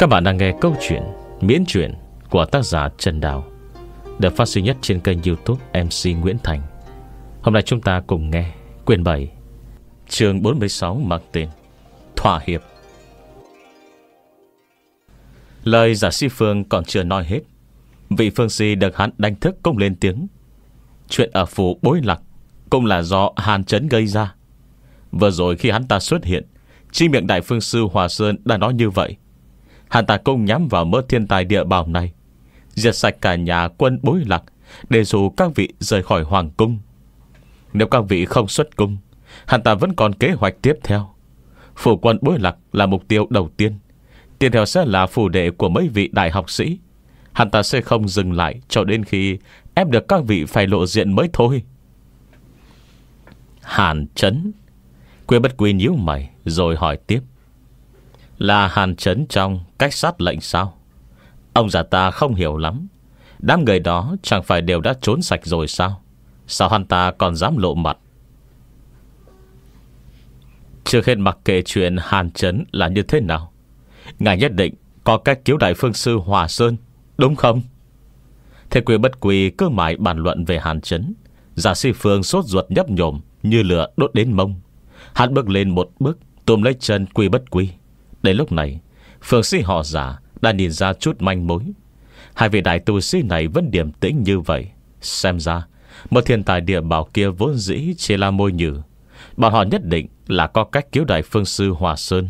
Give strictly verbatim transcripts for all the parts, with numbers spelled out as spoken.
Các bạn đang nghe câu chuyện miễn truyện của tác giả Trần Đào, được phát duy nhất trên kênh YouTube em xê Nguyễn Thành. Hôm nay chúng ta cùng nghe quyển bảy, chương bốn mươi sáu, mang tên Thỏa hiệp. Lời giả sĩ Phương còn chưa nói hết, vị phương si được hắn đánh thức cũng lên tiếng. Chuyện ở phủ Bối Lạc cũng là do Hàn Chấn gây ra. Vừa rồi khi hắn ta xuất hiện, chi miệng đại phương sư Hòa Sơn đã nói như vậy. Hắn ta cũng nhắm vào mớ thiên tài địa bảo này, diệt sạch cả nhà quân Bối Lạc, để dù các vị rời khỏi hoàng cung. Nếu các vị không xuất cung, hắn ta vẫn còn kế hoạch tiếp theo. Phủ quân Bối Lạc là mục tiêu đầu tiên, tiếp theo sẽ là phủ đệ của mấy vị đại học sĩ. Hắn ta sẽ không dừng lại cho đến khi ép được các vị phải lộ diện mới thôi. Hàn Chấn. Quê Bất Quy nhíu mày rồi hỏi tiếp. Là Hàn Chấn trong cách sát lệnh sao? Ông già ta không hiểu lắm. Đám người đó chẳng phải đều đã trốn sạch rồi sao? Sao hắn ta còn dám lộ mặt? Trước hết mặc kệ chuyện Hàn Chấn là như thế nào, ngài nhất định có cách cứu đại phương sư Hòa Sơn, đúng không? Thế Quê Bất Quy cứ mãi bàn luận về Hàn Chấn. Giả sĩ Phương sốt ruột nhấp nhổm như lửa đốt đến mông. Hắn bước lên một bước, túm lấy chân Quê Bất Quy. Đến lúc này, phương sĩ họ Giả đã nhìn ra chút manh mối. Hai vị đại tu sĩ này vẫn điềm tĩnh như vậy. Xem ra một thiên tài địa bảo kia vốn dĩ chỉ là môi nhử. Bọn họ nhất định là có cách cứu đại phương sư Hòa Sơn.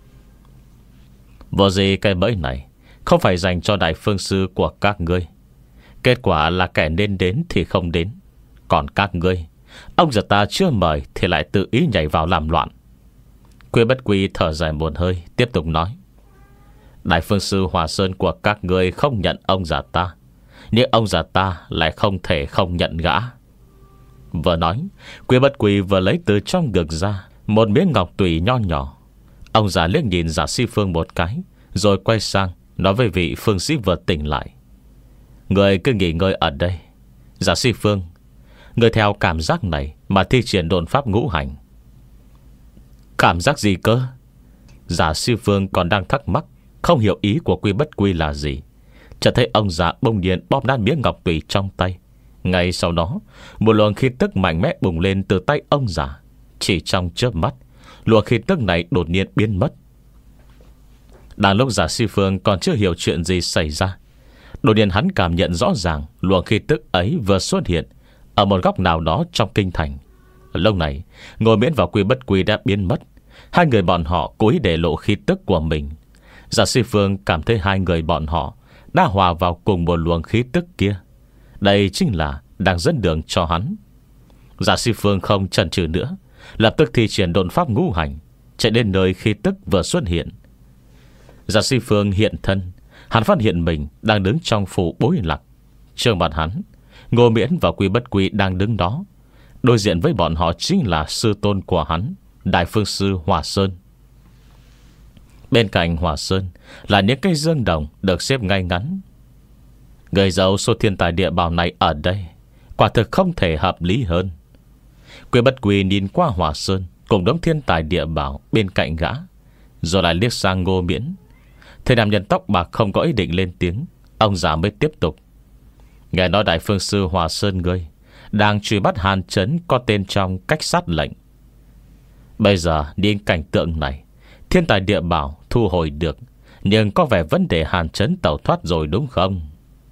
Vô gì cái bẫy này không phải dành cho đại phương sư của các ngươi. Kết quả là kẻ nên đến thì không đến. Còn các ngươi, ông già ta chưa mời thì lại tự ý nhảy vào làm loạn. Quê Bất Quy thở dài một hơi, tiếp tục nói. Đại phương sư Hòa Sơn của các ngươi không nhận ông già ta, nhưng ông già ta lại không thể không nhận gã. Vừa nói, Quê Bất Quy vừa lấy từ trong ngực ra một miếng ngọc tùy nho nhỏ. Ông già liếc nhìn giả sĩ Phương một cái, rồi quay sang nói với vị phương sĩ vừa tỉnh lại. Người cứ nghỉ ngơi ở đây. Giả sĩ Phương, người theo cảm giác này mà thi triển độn pháp ngũ hành. Cảm giác gì cơ? Giả sĩ Phương còn đang thắc mắc, không hiểu ý của Quy Bất Quy là gì. Chợt thấy ông già bỗng nhiên bóp nát miếng ngọc tùy trong tay. Ngay sau đó, một luồng khí tức mạnh mẽ bùng lên từ tay ông già. Chỉ trong chớp mắt, luồng khí tức này đột nhiên biến mất. Đang lúc giả sĩ Phương còn chưa hiểu chuyện gì xảy ra, đột nhiên hắn cảm nhận rõ ràng luồng khí tức ấy vừa xuất hiện ở một góc nào đó trong kinh thành. Lúc này, Ngô Miễn và Quy Bất Quy đã biến mất. Hai người bọn họ cố ý để lộ khí tức của mình. Giả sĩ Phương cảm thấy hai người bọn họ đã hòa vào cùng một luồng khí tức kia. Đây chính là đang dẫn đường cho hắn. Giả sĩ Phương không chần chừ nữa, lập tức thi triển độn pháp ngũ hành, chạy đến nơi khí tức vừa xuất hiện. Giả sĩ Phương hiện thân, hắn phát hiện mình đang đứng trong phủ Bối Lạc. Trước mặt hắn, Ngô Miễn và Quy Bất Quy đang đứng đó. Đối diện với bọn họ chính là sư tôn của hắn, đại phương sư Hòa Sơn. Bên cạnh Hòa Sơn là những cây dương đồng được xếp ngay ngắn. Người giàu số thiên tài địa bảo này ở đây quả thực không thể hợp lý hơn. Quy Bất Quy nhìn qua Hòa Sơn cùng đống thiên tài địa bảo bên cạnh gã, rồi lại liếc sang Ngô Miễn. Thế nam nhân tóc bạc không có ý định lên tiếng, ông già mới tiếp tục. Nghe nói đại phương sư Hòa Sơn ngươi đang truy bắt Hàn Chấn có tên trong cách sát lệnh. Bây giờ nhìn cảnh tượng này, thiên tài địa bảo thu hồi được, nhưng có vẻ vấn đề Hàn Chấn tẩu thoát rồi đúng không?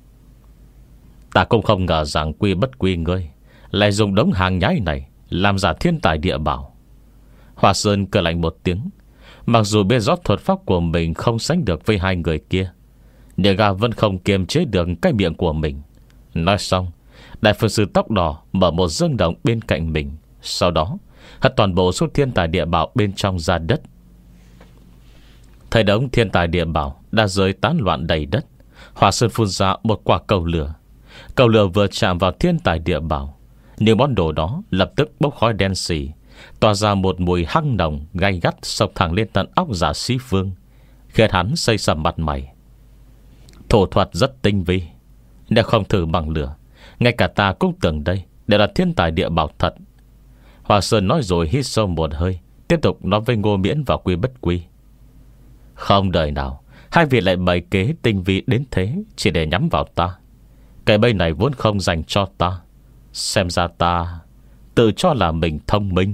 Ta cũng không ngờ rằng Quy Bất Quy ngươi lại dùng đống hàng nhái này làm giả thiên tài địa bảo. Hòa Sơn cười lạnh một tiếng. Mặc dù biết rõ thuật pháp của mình không sánh được với hai người kia, nhưng gã vẫn không kiềm chế được cái miệng của mình. Nói xong, đại phương sư tóc đỏ mở một dương động bên cạnh mình, sau đó hất toàn bộ số thiên tài địa bảo bên trong ra đất. Thấy đống thiên tài địa bảo đã rơi tán loạn đầy đất, Hòa Sơn phun ra một quả cầu lửa. Cầu lửa vừa chạm vào thiên tài địa bảo, nhưng món đồ đó lập tức bốc khói đen xì, tỏa ra một mùi hăng nồng gay gắt, sộc thẳng lên tận óc giả sĩ Phương, khiến hắn xây sầm mặt mày. Thủ thuật rất tinh vi, nếu không thử bằng lửa, ngay cả ta cũng tưởng đây đều là thiên tài địa bảo thật. Hòa Sơn nói rồi hít sâu một hơi, tiếp tục nói với Ngô Miễn và Quy Bất Quy. Không đời nào Hai vị lại bày kế tinh vi đến thế, chỉ để nhắm vào ta. Cái bẫy này vốn không dành cho ta. Xem ra ta tự cho là mình thông minh.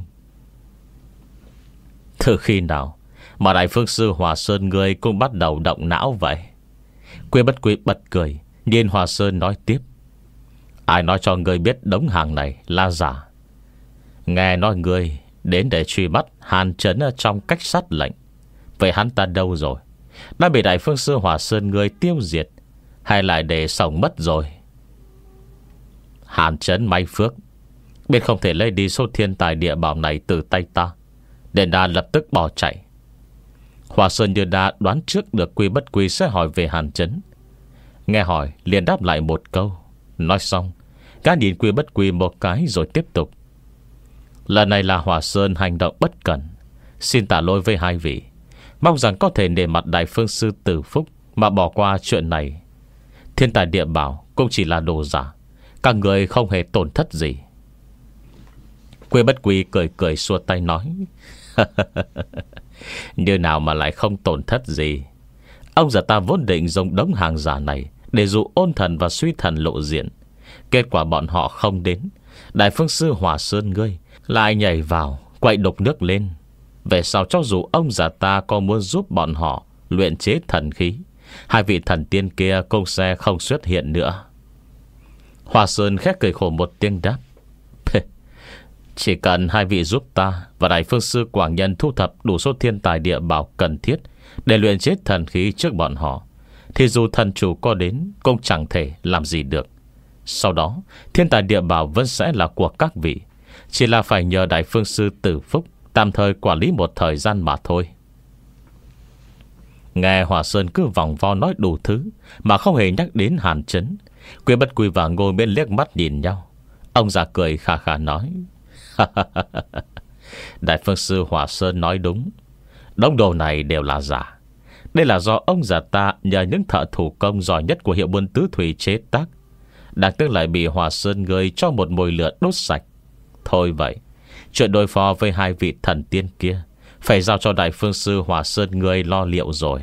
Từ khi nào mà Đại Phương Sư Hòa Sơn ngươi cũng bắt đầu động não vậy? Quy Bất Quy bật cười, nhìn Hòa Sơn nói tiếp: ai nói cho ngươi biết đống hàng này là giả? Nghe nói ngươi đến để truy bắt Hàn Trấn ở trong cách sát lệnh. Vậy hắn ta đâu rồi? Đã bị Đại Phương Sư Hòa Sơn ngươi tiêu diệt, hay lại để sống mất rồi? Hàn Trấn may phước biết không thể lấy đi số thiên tài địa bảo này từ tay ta, nên đã lập tức bỏ chạy. Hòa Sơn như đã đoán trước được Quy Bất Quy sẽ hỏi về Hàn Trấn. Nghe hỏi liền đáp lại một câu. Nói xong, gã nhìn Quy Bất Quy một cái rồi tiếp tục: lần này là Hòa Sơn hành động bất cẩn, xin tả lỗi với hai vị. Mong rằng có thể nể mặt Đại Phương Sư Tử Phúc mà bỏ qua chuyện này. Thiên tài địa bảo cũng chỉ là đồ giả, các người không hề tổn thất gì. Quy Bất Quy cười cười xua tay nói: như nào mà lại không tổn thất gì? Ông già ta vốn định dùng đống hàng giả này để dụ ôn thần và suy thần lộ diện. Kết quả bọn họ không đến. Đại Phương Sư Hòa Sơn ngươi lại nhảy vào quậy đục nước lên. Về sau cho dù ông già ta có muốn giúp bọn họ luyện chế thần khí, hai vị thần tiên kia cũng sẽ không xuất hiện nữa. Hòa Sơn khét cười khổ một tiếng đáp: chỉ cần hai vị giúp ta và Đại Phương Sư Quảng Nhân thu thập đủ số thiên tài địa bảo cần thiết để luyện chế thần khí trước bọn họ, thì dù thần chủ có đến cũng chẳng thể làm gì được. Sau đó thiên tài địa bảo vẫn sẽ là của các vị, chỉ là phải nhờ Đại Phương Sư Tử Phúc tạm thời quản lý một thời gian mà thôi. Nghe Hòa Sơn cứ vòng vo nói đủ thứ mà không hề nhắc đến Hàn Trấn, Quy Bất Quy và Ngô Miễn liếc mắt nhìn nhau. Ông già cười khà khà nói: Đại Phương Sư Hòa Sơn nói đúng, đống đồ này đều là giả. Đây là do ông già ta nhờ những thợ thủ công giỏi nhất của hiệu buôn tứ thủy chế tác, đáng tiếc lại bị Hòa Sơn người cho một mồi lửa đốt sạch. Thôi vậy, chuyện đối phó với hai vị thần tiên kia phải giao cho Đại Phương Sư Hòa Sơn người lo liệu rồi.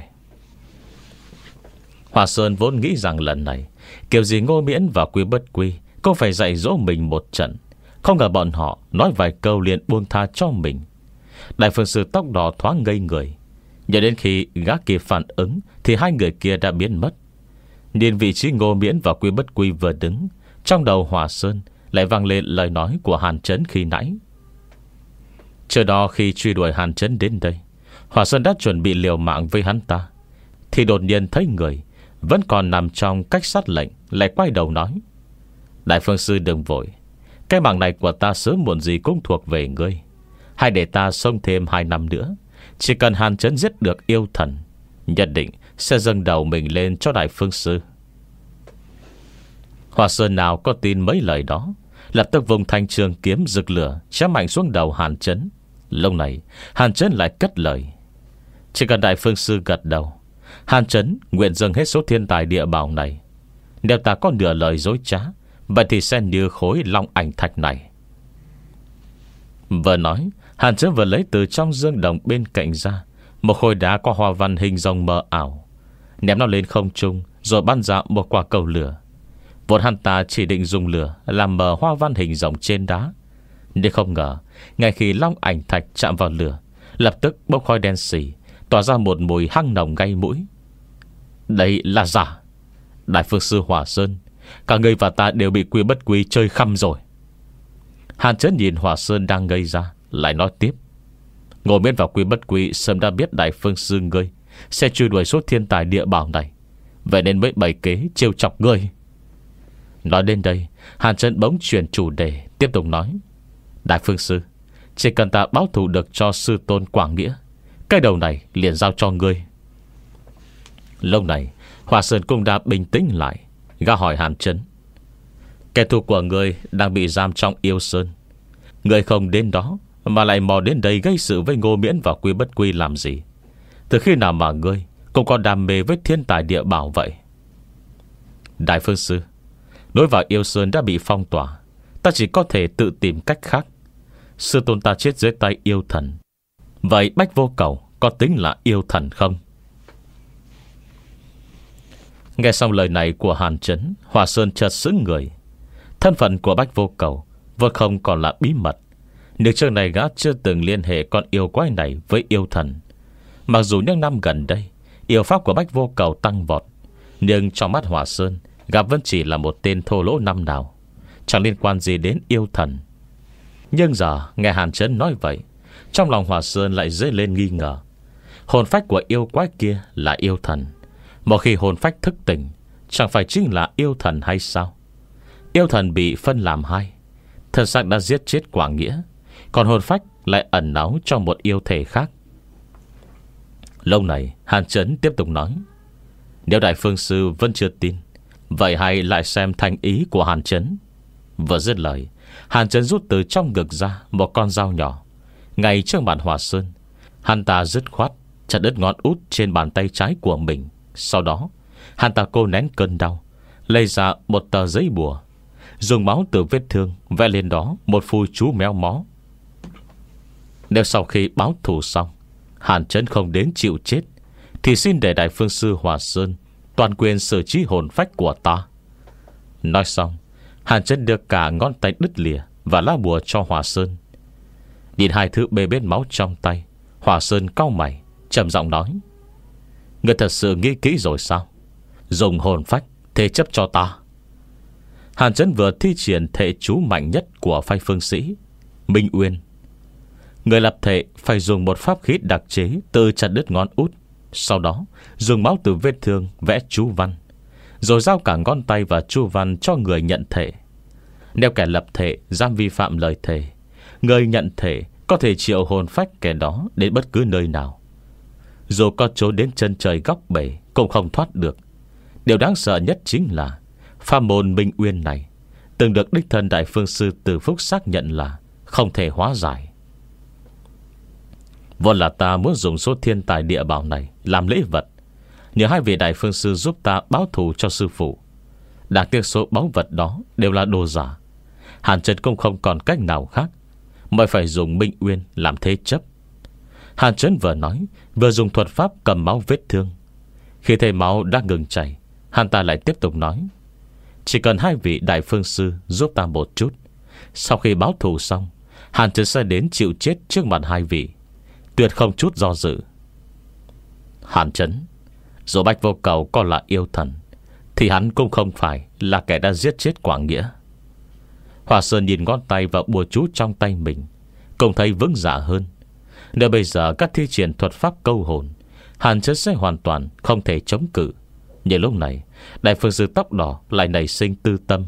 Hòa Sơn vốn nghĩ rằng lần này kiểu gì Ngô Miễn và Quy Bất Quy cũng phải dạy dỗ mình một trận. Không ngờ bọn họ nói vài câu liền buông tha cho mình. Đại Phương Sư tóc đỏ thoáng ngây người. Nhờ đến khi gã kịp phản ứng thì hai người kia đã biến mất. Nhìn vị trí Ngô Miễn và Quy Bất Quy vừa đứng, trong đầu Hòa Sơn lại vang lên lời nói của Hàn Trấn khi nãy. Trước đó khi truy đuổi Hàn Trấn đến đây, Hòa Sơn đã chuẩn bị liều mạng với hắn ta, thì đột nhiên thấy người vẫn còn nằm trong cách sát lệnh lại quay đầu nói: Đại Phương Sư đừng vội, cái mạng này của ta sớm muộn gì cũng thuộc về ngươi. Hãy để ta sống thêm hai năm nữa. Chỉ cần Hàn Trấn giết được yêu thần, nhất định sẽ dâng đầu mình lên cho Đại Phương Sư. Hòa Sơn nào có tin mấy lời đó, lập tức vùng thanh trường kiếm rực lửa chém mạnh xuống đầu Hàn Trấn. Lúc này Hàn Trấn lại cất lời: chỉ cần Đại Phương Sư gật đầu, Hàn Trấn nguyện dâng hết số thiên tài địa bảo này. Nếu ta có nửa lời dối trá, vậy thì sẽ như khối long ảnh thạch này. Vừa nói, Hàn Trấn vừa lấy từ trong dương đồng bên cạnh ra một khối đá có hoa văn hình rồng mờ ảo, ném nó lên không trung rồi bắn ra một quả cầu lửa. Vốn hắn ta chỉ định dùng lửa làm mờ hoa văn hình rồng trên đá, nhưng không ngờ ngay khi long ảnh thạch chạm vào lửa, lập tức bốc khói đen xì, tỏa ra một mùi hăng nồng gây mũi. Đây là giả. Đại Phương Sư Hòa Sơn, cả ngươi và ta đều bị Quy Bất Quy chơi khăm rồi. Hàn Trấn nhìn Hòa Sơn đang ngây ra, lại nói tiếp: Ngô Miễn vào Quy Bất Quy sớm đã biết Đại Phương Sư ngươi sẽ truy đuổi số thiên tài địa bảo này, vậy nên mới bày kế trêu chọc ngươi. Nói đến đây, Hàn Trấn bỗng chuyển chủ đề, tiếp tục nói: Đại Phương Sư, chỉ cần ta báo thù được cho sư tôn Quảng Nghĩa, cái đầu này liền giao cho ngươi. Lúc này Hòa Sơn cũng đã bình tĩnh lại. Gã hỏi Hàn Trấn: kẻ thù của ngươi đang bị giam trong yêu sơn, ngươi không đến đó mà lại mò đến đây gây sự với Ngô Miễn và Quy Bất Quy làm gì? Từ khi nào mà ngươi cũng có đam mê với thiên tài địa bảo vậy? Đại Phương Sư, đối vào yêu sơn đã bị phong tỏa, ta chỉ có thể tự tìm cách khác. Sư tôn ta chết dưới tay yêu thần, vậy Bách Vô Cầu có tính là yêu thần không? Nghe xong lời này của Hàn Chấn, Hòa Sơn chợt sững người. Thân phận của Bách Vô Cầu vốn không còn là bí mật, nhưng trước này gã chưa từng liên hệ con yêu quái này với yêu thần. Mặc dù những năm gần đây yêu pháp của Bách Vô Cầu tăng vọt, nhưng trong mắt Hòa Sơn, gã vẫn chỉ là một tên thô lỗ năm nào, chẳng liên quan gì đến yêu thần. Nhưng giờ nghe Hàn Chấn nói vậy, trong lòng Hòa Sơn lại dấy lên nghi ngờ. Hồn phách của yêu quái kia là yêu thần, một khi hồn phách thức tỉnh, chẳng phải chính là yêu thần hay sao? Yêu thần bị phân làm hai, thân xác đã giết chết Quảng Nghĩa, còn hồn phách lại ẩn náu trong một yêu thể khác. Lâu này Hàn Chấn tiếp tục nói: nếu Đại Phương Sư vẫn chưa tin, vậy hãy lại xem thành ý của Hàn Chấn. Vừa dứt lời, Hàn Chấn rút từ trong ngực ra một con dao nhỏ. Ngay trước mặt Hòa Sơn, hắn ta dứt khoát chặt đứt ngón út trên bàn tay trái của mình. Sau đó hắn ta cố nén cơn đau, lấy ra một tờ giấy bùa, dùng máu từ vết thương vẽ lên đó một phù chú méo mó. Nếu sau khi báo thù xong Hàn Chấn không đến chịu chết, thì xin để Đại Phương Sư Hòa Sơn toàn quyền xử trí hồn phách của ta. Nói xong, Hàn Chấn đưa cả ngón tay đứt lìa và lá bùa cho Hòa Sơn. Nhìn hai thứ bê bết máu trong tay, Hòa Sơn cau mày, trầm giọng nói: người thật sự nghĩ kỹ rồi sao? Dùng hồn phách thế chấp cho ta. Hàn Chấn vừa thi triển thể chú mạnh nhất của phái phương sĩ Minh Uyên. Người lập thể phải dùng một pháp khí đặc chế từ chặt đứt ngón út, sau đó dùng máu từ vết thương vẽ chú văn, rồi giao cả ngón tay và chú văn cho người nhận thể. Nếu kẻ lập thể dám vi phạm lời thề, người nhận thể có thể triệu hồn phách kẻ đó đến bất cứ nơi nào, dù có trốn đến chân trời góc bể cũng không thoát được. Điều đáng sợ nhất chính là pháp môn Minh Uyên này từng được đích thân Đại Phương Sư Từ Phúc xác nhận là không thể hóa giải. Vốn là ta muốn dùng số thiên tài địa bảo này làm lễ vật, nhờ hai vị Đại Phương Sư giúp ta báo thù cho sư phụ. Đáng tiếc số báu vật đó đều là đồ giả. Hàn Chấn cũng không còn cách nào khác, mới phải dùng Minh Uyên làm thế chấp. Hàn Chấn vừa nói, vừa dùng thuật pháp cầm máu vết thương. Khi thấy máu đã ngừng chảy, hắn ta lại tiếp tục nói: chỉ cần hai vị Đại Phương Sư giúp ta một chút, sau khi báo thù xong, Hàn Chấn sẽ đến chịu chết trước mặt hai vị, tuyệt không chút do dự. Hàn Chấn, dù Bách Vô Cầu còn là yêu thần, thì hắn cũng không phải là kẻ đã giết chết Quảng Nghĩa. Hòa Sơn nhìn ngón tay và bùa chú trong tay mình, cũng thấy vững dạ hơn. Nếu bây giờ các thi triển thuật pháp câu hồn, Hàn Chấn sẽ hoàn toàn không thể chống cự. Nhưng lúc này Đại Phương Sư tóc đỏ lại nảy sinh tư tâm.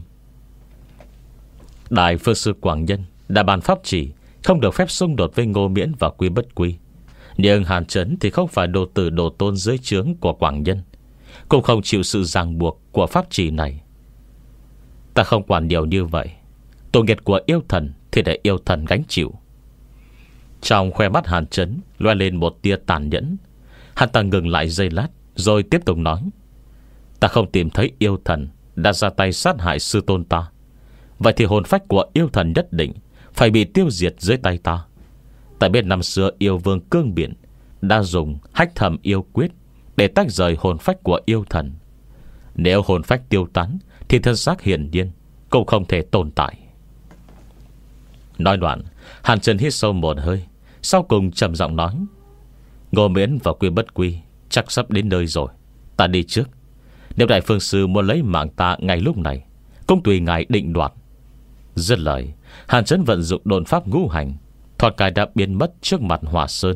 Đại Phương Sư Quảng Nhân đã bàn pháp chỉ không được phép xung đột với Ngô Miễn và Quy Bất Quy. Nhưng Hàn Chấn thì không phải đồ tử đồ tôn dưới trướng của Quảng Nhân, cũng không chịu sự ràng buộc của pháp chỉ này. Ta không quản điều như vậy, tội nghiệp của yêu thần thì để yêu thần gánh chịu. Trong khoe mắt Hàn Chấn loe lên một tia tàn nhẫn. Hắn ta ngừng lại giây lát, rồi tiếp tục nói: ta không tìm thấy yêu thần đã ra tay sát hại sư tôn ta, vậy thì hồn phách của yêu thần nhất định phải bị tiêu diệt dưới tay ta. Tại biết năm xưa yêu vương Cương Biển đã dùng hách thầm yêu quyết để tách rời hồn phách của yêu thần. Nếu hồn phách tiêu tán thì thân xác hiển nhiên cũng không thể tồn tại. Nói đoạn, Hàn Chấn hít sâu một hơi, sau cùng trầm giọng nói: Ngô Miễn và Quy Bất Quy chắc sắp đến nơi rồi, ta đi trước. Nếu Đại Phương Sư muốn lấy mạng ta ngay lúc này, cũng tùy ngài định đoạt. Dứt lời, Hàn Chấn vận dụng độn pháp ngũ hành, thoạt cái đã biến mất trước mặt Hòa Sơn.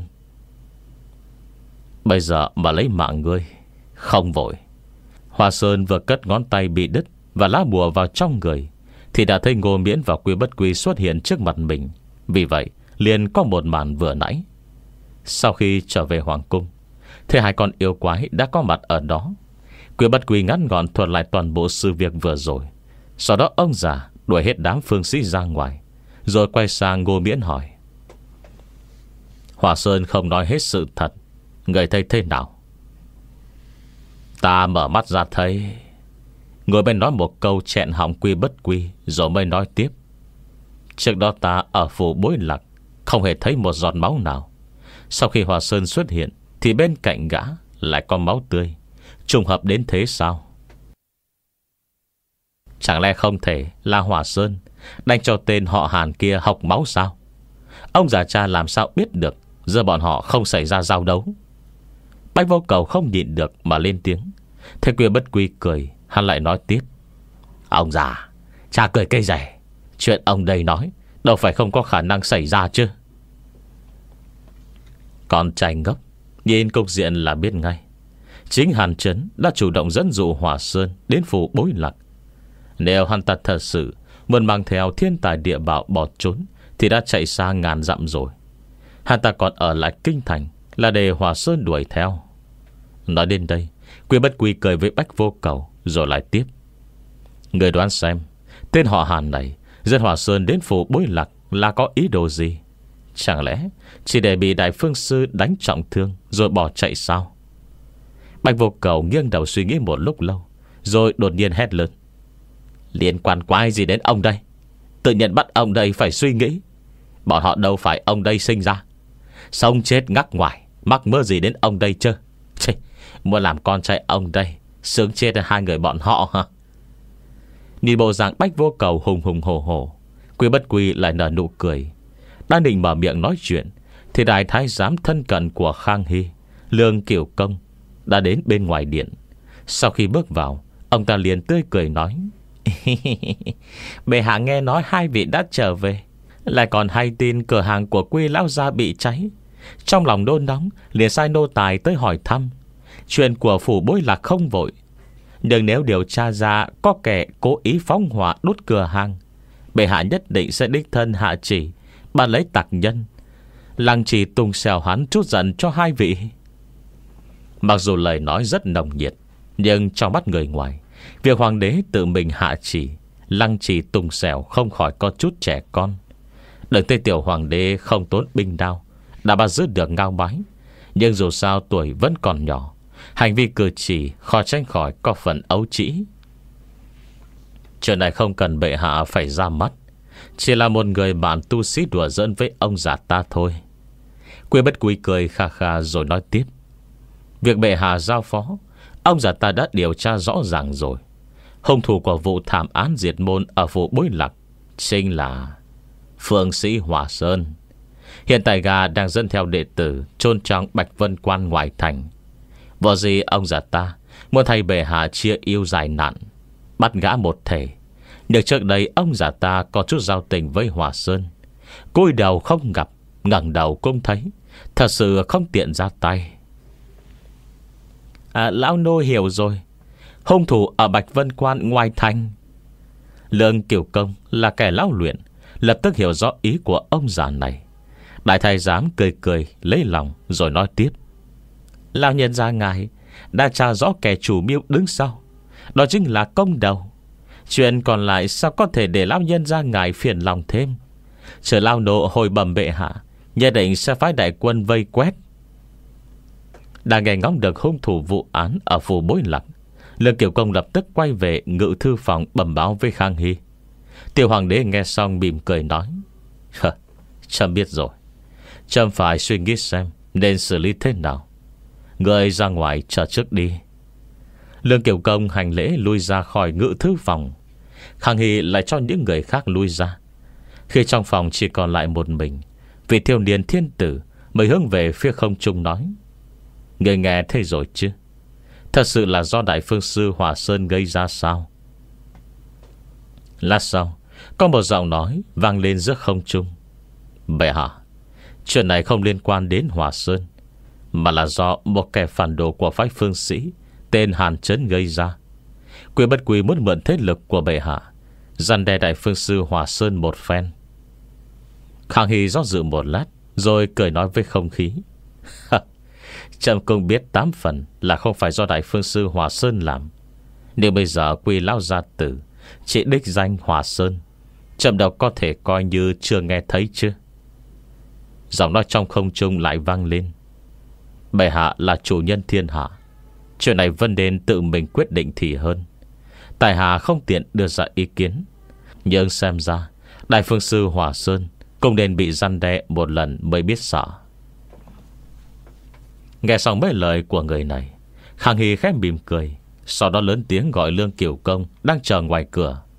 Bây giờ mà lấy mạng ngươi không vội. Hòa Sơn vừa cất ngón tay bị đứt và lá bùa vào trong người, thì đã thấy Ngô Miễn và Quy Bất Quy xuất hiện trước mặt mình. Vì vậy liền có một màn vừa nãy. Sau khi trở về hoàng cung, thấy hai con yêu quái đã có mặt ở đó. Quy Bất Quy ngắn gọn thuật lại toàn bộ sự việc vừa rồi. Sau đó ông già đuổi hết đám phương sĩ ra ngoài, rồi quay sang Ngô Miễn hỏi: Hòa Sơn không nói hết sự thật, người thấy thế nào? Ta mở mắt ra thấy người bên nói một câu chẹn họng Quy Bất Quy, rồi mới nói tiếp: Trước đó ta ở phủ Bối Lạc không hề thấy một giọt máu nào. Sau khi Hòa Sơn xuất hiện thì bên cạnh gã lại có máu tươi. Trùng hợp đến thế sao? Chẳng lẽ không thể là Hỏa Sơn đánh cho tên họ Hàn kia học máu sao? Ông già cha làm sao biết được giờ bọn họ không xảy ra giao đấu? Bách Vô Cầu không nhịn được mà lên tiếng. Thế Quy Bất Quy cười, hắn lại nói tiếp: Ông già, cha cười cây rẻ. Chuyện ông đây nói đâu phải không có khả năng xảy ra chứ. Con trai ngốc nhìn cục diện là biết ngay. Chính Hàn Trấn đã chủ động dẫn dụ Hỏa Sơn đến phủ Bối Lạc. Nếu hắn ta thật sự muốn mang theo thiên tài địa bảo bỏ trốn thì đã chạy xa ngàn dặm rồi. Hắn ta còn ở lại kinh thành là để Hỏa Sơn đuổi theo. Nói đến đây, Quy Bất Quy cười với Bách Vô Cầu, rồi lại tiếp: Người đoán xem, tên họ Hàn này dẫn Hỏa Sơn đến phủ Bối Lạc là có ý đồ gì? Chẳng lẽ chỉ để bị Đại Phương Sư đánh trọng thương rồi bỏ chạy sao? Bạch Vô Cầu nghiêng đầu suy nghĩ một lúc lâu, rồi đột nhiên hét lớn: Liên quan quái gì đến ông đây? Tự nhiên bắt ông đây phải suy nghĩ. Bọn họ đâu phải ông đây sinh ra. Sống chết ngắc ngoài, mắc mơ gì đến ông đây chứ? Chê, muốn làm con trai ông đây sướng chết hai người bọn họ hả? Nhìn bộ dạng Bách Vô Cầu hùng hùng hổ hổ, Quy Bất Quy lại nở nụ cười. Đang định mở miệng nói chuyện thì đại thái giám thân cận của Khang Hy, Lương Kiểu Công, đã đến bên ngoài điện. Sau khi bước vào, ông ta liền tươi cười nói: Bệ hạ nghe nói hai vị đã trở về, lại còn hay tin cửa hàng của Quy lão gia bị cháy. Trong lòng nôn nóng, liền sai nô tài tới hỏi thăm. Chuyện của phủ Bối Lạc không vội, nhưng nếu điều tra ra có kẻ cố ý phóng hỏa đốt cửa hàng, bệ hạ nhất định sẽ đích thân hạ chỉ bắt lấy tặc nhân. Lăng Trì tung xèo hắn chút giận cho hai vị. Mặc dù lời nói rất nồng nhiệt, nhưng trong mắt người ngoài, việc hoàng đế tự mình hạ chỉ, Lăng Trì tung xèo không khỏi có chút trẻ con. Đừng thấy tiểu hoàng đế không tốn binh đao đã bắt giữ được Ngao Bái, nhưng dù sao tuổi vẫn còn nhỏ, hành vi cử chỉ khó tránh khỏi có phần ấu trĩ. Chuyện này không cần bệ hạ phải ra mắt, chỉ là một người bạn tu sĩ đùa giỡn với ông già ta thôi. Quy Bất Quy cười kha kha rồi nói tiếp: Việc bệ hạ giao phó, ông già ta đã điều tra rõ ràng rồi. Hung thủ của vụ thảm án diệt môn ở phủ Bối Lạc chính là Phương sĩ Hỏa Sơn. Hiện tại gà đang dẫn theo đệ tử chôn trong Bạch Vân Quan ngoài thành. Vô gì ông già ta muốn thay bệ hạ chia yêu dài nạn, bắt gã một thể. Nhưng trước đây ông già ta có chút giao tình với Hỏa Sơn, cúi đầu không gặp, ngẩng đầu cũng thấy, thật sự không tiện ra tay. À, lão nô hiểu rồi. Hung thủ ở Bạch Vân Quan ngoài thành. Lương Kiểu Công là kẻ lão luyện, lập tức hiểu rõ ý của ông già này. Đại thái giám cười cười lấy lòng rồi nói tiếp: Lão nhân gia ngài đã tra rõ kẻ chủ mưu đứng sau, đó chính là Công Đầu. Chuyện còn lại sao có thể để lão nhân gia ngài phiền lòng thêm. Chờ lao nộ hồi bẩm bệ hạ, nhất định sẽ phái đại quân vây quét. Đã nghe ngóng được hung thủ vụ án ở phủ Bối Lạc, Lương Kiểu Công lập tức quay về ngự thư phòng bẩm báo với Khang Hy. Tiểu hoàng đế nghe xong mỉm cười nói: Trâm biết rồi, Trâm phải suy nghĩ xem nên xử lý thế nào. Người ra ngoài chờ trước đi. Lương Kiểu Công hành lễ lui ra khỏi ngự thư phòng. Khang Hy lại cho những người khác lui ra. Khi trong phòng chỉ còn lại một mình, vị thiếu niên thiên tử mới hướng về phía không trung nói: Người nghe thấy rồi chứ? Thật sự là do Đại Phương Sư Hỏa Sơn gây ra sao? Lát sau, có một giọng nói vang lên giữa không trung: Bệ hạ, chuyện này không liên quan đến Hỏa Sơn, mà là do một kẻ phản đồ của phái Phương Sĩ tên Hàn Trấn gây ra. Quy Bất Quy muốn mượn thế lực của bệ hạ răn đe Đại Phương Sư Hỏa Sơn một phen. Khang Hy do dự một lát rồi cười nói với không khí: Trâm cũng biết tám phần là không phải do Đại Phương Sư Hỏa Sơn làm. Nhưng bây giờ Quy lão gia tử chỉ đích danh Hỏa Sơn, Trâm đâu có thể coi như chưa nghe thấy chứ. Giọng nói trong không trung lại vang lên: Bệ hạ là chủ nhân thiên hạ, chuyện này Vân nên tự mình quyết định thì hơn. Tại hạ không tiện đưa ra ý kiến, nhưng xem ra Đại Phương Sư Hỏa Sơn cũng nên bị răn đe một lần mới biết sợ. Nghe xong mấy lời của người này, Khang Hy khẽ mỉm cười, sau đó lớn tiếng gọi Lương Kiểu Công đang chờ ngoài cửa: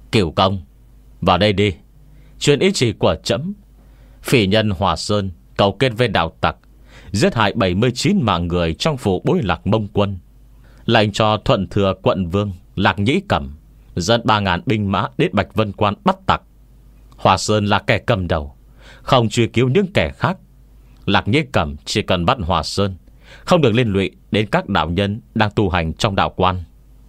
Cửu công, vào đây đi. Truyền ý chỉ của trẫm. Phỉ nhân Hòa Sơn cầu kết với đạo tặc, giết hại bảy mươi chín mạng người trong phủ bối lạc Mông quân. Lệnh cho Thuận Thừa quận vương Lạc Nhĩ Cẩm dẫn ba ngàn binh mã đến Bạch Vân Quan bắt tặc. Hòa Sơn là kẻ cầm đầu, không truy cứu những kẻ khác. Lạc Nhĩ Cẩm chỉ cần bắt Hòa Sơn, không được liên lụy đến các đạo nhân đang tu hành trong đạo quan.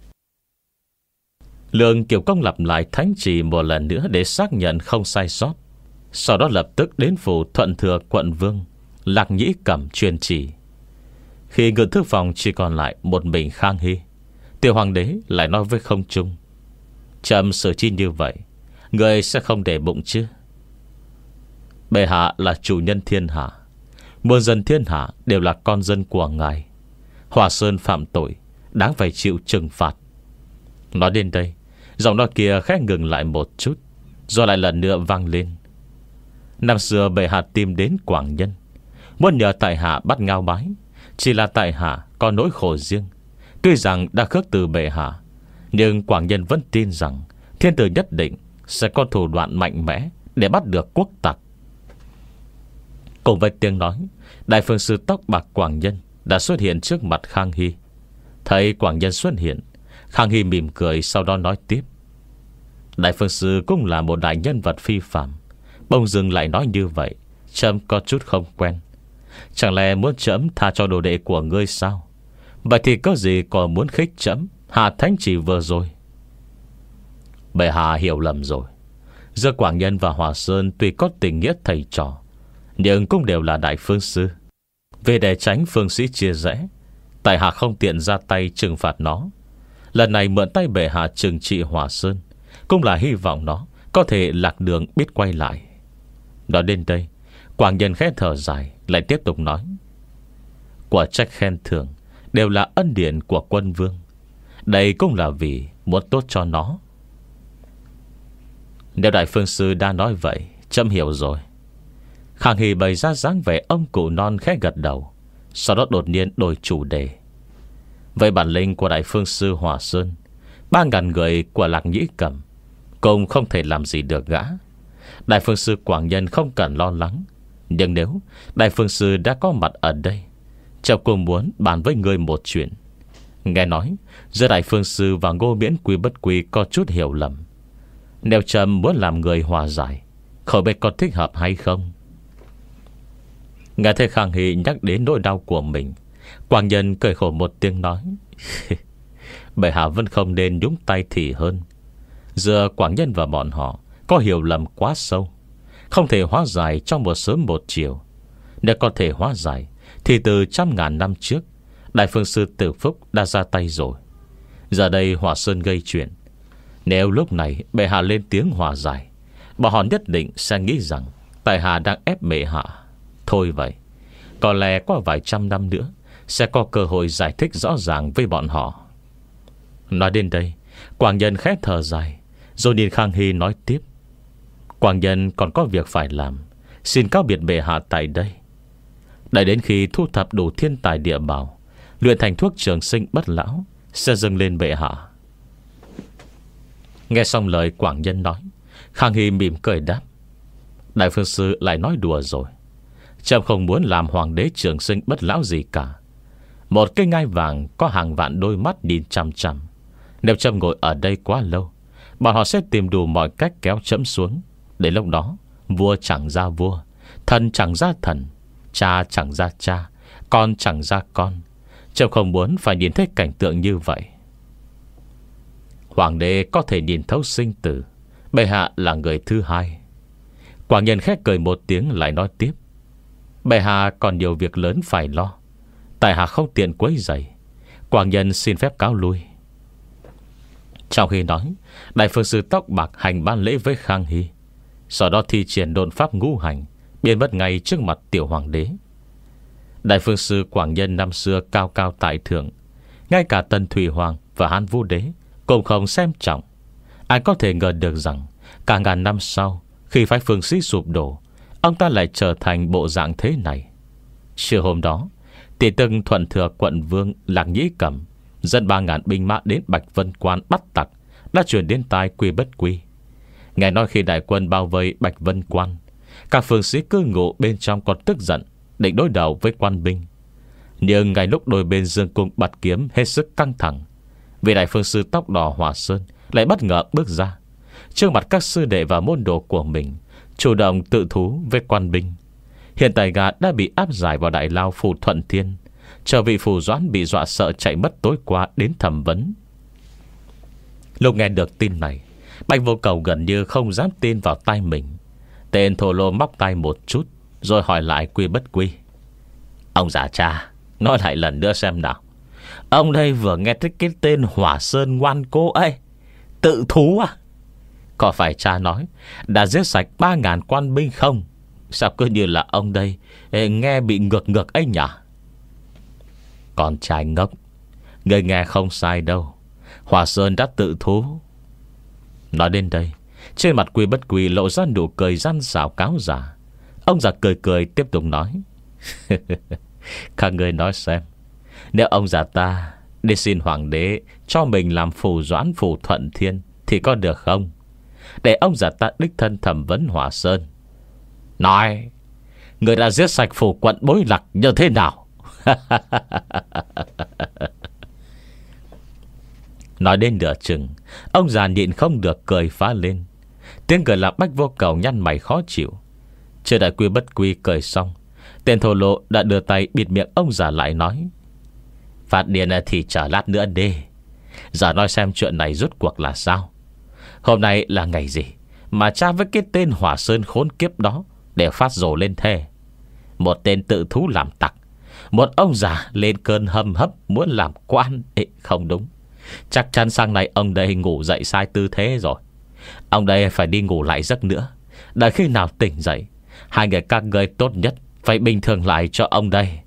Lương Kiều Công lặp lại thánh chỉ một lần nữa để xác nhận không sai sót. Sau đó lập tức đến phủ Thuận Thừa quận vương Lạc Nhĩ Cẩm truyền chỉ. Khi ngự thư phòng chỉ còn lại một mình Khang Hy, tiểu hoàng đế lại nói với không trung: Trẫm xử chi như vậy, người sẽ không để bụng chứ? Bệ hạ là chủ nhân thiên hạ, muôn dân thiên hạ đều là con dân của ngài. Hòa Sơn phạm tội, đáng phải chịu trừng phạt. Nói đến đây, giọng nói kia khẽ ngừng lại một chút, rồi lại lần nữa vang lên. Năm xưa bệ hạ tìm đến Quảng Nhân, muốn nhờ tại hạ bắt Ngao Bái. Chỉ là tại hạ có nỗi khổ riêng. Tuy rằng đã khước từ bệ hạ, nhưng Quảng Nhân vẫn tin rằng thiên tử nhất định sẽ có thủ đoạn mạnh mẽ để bắt được quốc tặc. Cùng với tiếng nói, đại phương sư tóc bạc Quảng Nhân đã xuất hiện trước mặt Khang Hy. Thấy Quảng Nhân xuất hiện, Khang Hy mỉm cười, sau đó nói tiếp: Đại phương sư cũng là một đại nhân vật phi phàm, bỗng dưng lại nói như vậy, trẫm có chút không quen. Chẳng lẽ muốn trẫm tha cho đồ đệ của ngươi sao? Vậy thì có gì còn muốn khích trẫm hạ thánh chỉ vừa rồi? Bệ hạ hiểu lầm rồi. Giữa Quảng Nhân và Hòa Sơn tuy có tình nghĩa thầy trò, nhưng cũng đều là đại phương sư. Vì để tránh phương sĩ chia rẽ, tại hạ không tiện ra tay trừng phạt nó. Lần này mượn tay bệ hạ trừng trị Hòa Sơn, cũng là hy vọng nó có thể lạc đường biết quay lại. Nói đến đây, Quảng Nhân khẽ thở dài, lại tiếp tục nói: Quả trách khen thưởng đều là ân điển của quân vương, đây cũng là vì muốn tốt cho nó. Nếu đại phương sư đã nói vậy, trẫm hiểu rồi. Khang Hy bày ra dáng vẻ ông cụ non khẽ gật đầu, sau đó đột nhiên đổi chủ đề: Vậy bản lĩnh của đại phương sư Hòa Sơn, Ba ngàn người của Lạc Nhĩ Cẩm cũng không thể làm gì được gã. Đại phương sư Quảng Nhân không cần lo lắng. Nhưng nếu đại phương sư đã có mặt ở đây, trẫm cũng muốn bàn với người một chuyện. Nghe nói giữa đại phương sư và Ngô Miễn Quy Bất Quy có chút hiểu lầm. Nếu trẫm muốn làm người hòa giải, không biết có thích hợp hay không? Nghe thấy Khang Hy nhắc đến nỗi đau của mình, Quảng Nhân cười khổ một tiếng nói: Bệ hạ vẫn không nên nhúng tay thì hơn. Giữa Quảng Nhân và bọn họ có hiểu lầm quá sâu, không thể hóa giải trong một sớm một chiều. Nếu có thể hóa giải thì từ trăm ngàn năm trước đại phương sư Tử Phúc đã ra tay rồi. Giờ đây Hòa Sơn gây chuyện, nếu lúc này bệ hạ lên tiếng hòa giải, bọn họ nhất định sẽ nghĩ rằng tại hạ đang ép bệ hạ. Thôi vậy, có lẽ qua vài trăm năm nữa sẽ có cơ hội giải thích rõ ràng với bọn họ. Nói đến đây, Quảng Nhân khẽ thở dài, rồi nhìn Khang Hy nói tiếp: Quảng Nhân còn có việc phải làm, xin cáo biệt bệ hạ tại đây. Đợi đến khi thu thập đủ thiên tài địa bảo, luyện thành thuốc trường sinh bất lão, sẽ dâng lên bệ hạ. Nghe xong lời Quảng Nhân nói, Khang Hy mỉm cười đáp: Đại phương sư lại nói đùa rồi. Trẫm không muốn làm hoàng đế trường sinh bất lão gì cả. Một cái ngai vàng có hàng vạn đôi mắt nhìn chằm chằm. Nếu trẫm ngồi ở đây quá lâu, bọn họ sẽ tìm đủ mọi cách kéo trẫm xuống. Đến lúc đó, vua chẳng ra vua, thần chẳng ra thần, cha chẳng ra cha, con chẳng ra con. Trẫm không muốn phải nhìn thấy cảnh tượng như vậy. Hoàng đế có thể nhìn thấu sinh tử, bệ hạ là người thứ hai. Quảng Nhân khét cười một tiếng lại nói tiếp: Bệ hạ còn nhiều việc lớn phải lo, tại hạ không tiện quấy rầy. Quảng Nhân xin phép cáo lui. Trong khi nói, đại phương sư tóc bạc hành ban lễ với Khang Hy, sau đó thi triển độn pháp ngũ hành, biến mất ngay trước mặt tiểu hoàng đế. Đại phương sư Quảng Nhân năm xưa cao cao tại thượng, ngay cả Tần Thủy Hoàng và Hán Vũ Đế cũng không xem trọng. Ai có thể ngờ được rằng cả ngàn năm sau, khi phái phương sĩ sụp đổ, ông ta lại trở thành bộ dạng thế này. Trưa hôm đó, tỷ từng Thuận Thừa quận vương Lạc Nhĩ Cẩm dẫn ba ngàn binh mã đến Bạch Vân Quan bắt tặc đã truyền đến tai Quy Bất Quy. Nghe nói khi đại quân bao vây Bạch Vân Quan, các phương sĩ cư ngụ bên trong còn tức giận, định đối đầu với quan binh. Nhưng ngay lúc đôi bên dương cung bạt kiếm hết sức căng thẳng, vị đại phương sư tóc đỏ Hòa Sơn lại bất ngờ bước ra, trước mặt các sư đệ và môn đồ của mình, chủ động tự thú với quan binh. Hiện tại gã đã bị áp giải vào đại lao Phù Thuận Thiên, chờ vị Phù Doãn bị dọa sợ chạy mất tối qua đến thẩm vấn. Lúc nghe được tin này, Bạch Vô Cầu gần như không dám tin vào tai mình. Tên thổ lô móc tay một chút, rồi hỏi lại Quy Bất Quy: Ông già cha, nói lại lần nữa xem nào. Ông đây vừa nghe thấy cái tên Hỏa Sơn ngoan cố ấy tự thú à? Có phải cha nói đã giết sạch ba ngàn quan binh không? Sao cứ như là ông đây nghe bị ngược ngược ấy nhỉ? Con trai ngốc, người nghe không sai đâu. Hỏa Sơn đã tự thú. Nói đến đây, trên mặt Quy Bất Quy lộ ra nụ cười răn xảo cáo giả. Ông già cười cười tiếp tục nói: Các người nói xem, nếu ông già ta đi xin hoàng đế cho mình làm Phù Doãn Phù Thuận Thiên thì có được không? Để ông già ta đích thân thẩm vấn Hỏa Sơn. Nói, người đã giết sạch phủ quận Bối Lạc như thế nào? Nói đến nửa chừng, ông già nhịn không được cười phá lên. Tiếng cười làm Bạch Vô Cầu nhăn mày khó chịu. Chưa đợi Quy Bất Quy cười xong, tên thổ lộ đã đưa tay bịt miệng ông già lại nói: Phát điên thì chờ lát nữa đi. Giờ nói xem chuyện này rốt cuộc là sao. Hôm nay là ngày gì mà cha với cái tên Hỏa Sơn khốn kiếp đó để phát rồ lên thế? Một tên tự thú làm tặc, một ông già lên cơn hâm hấp muốn làm quan. Ê, không đúng. Chắc chắn sang này ông đây ngủ dậy sai tư thế rồi. Ông đây phải đi ngủ lại giấc nữa. Đợi khi nào tỉnh dậy, hai người các ngươi tốt nhất phải bình thường lại cho ông đây.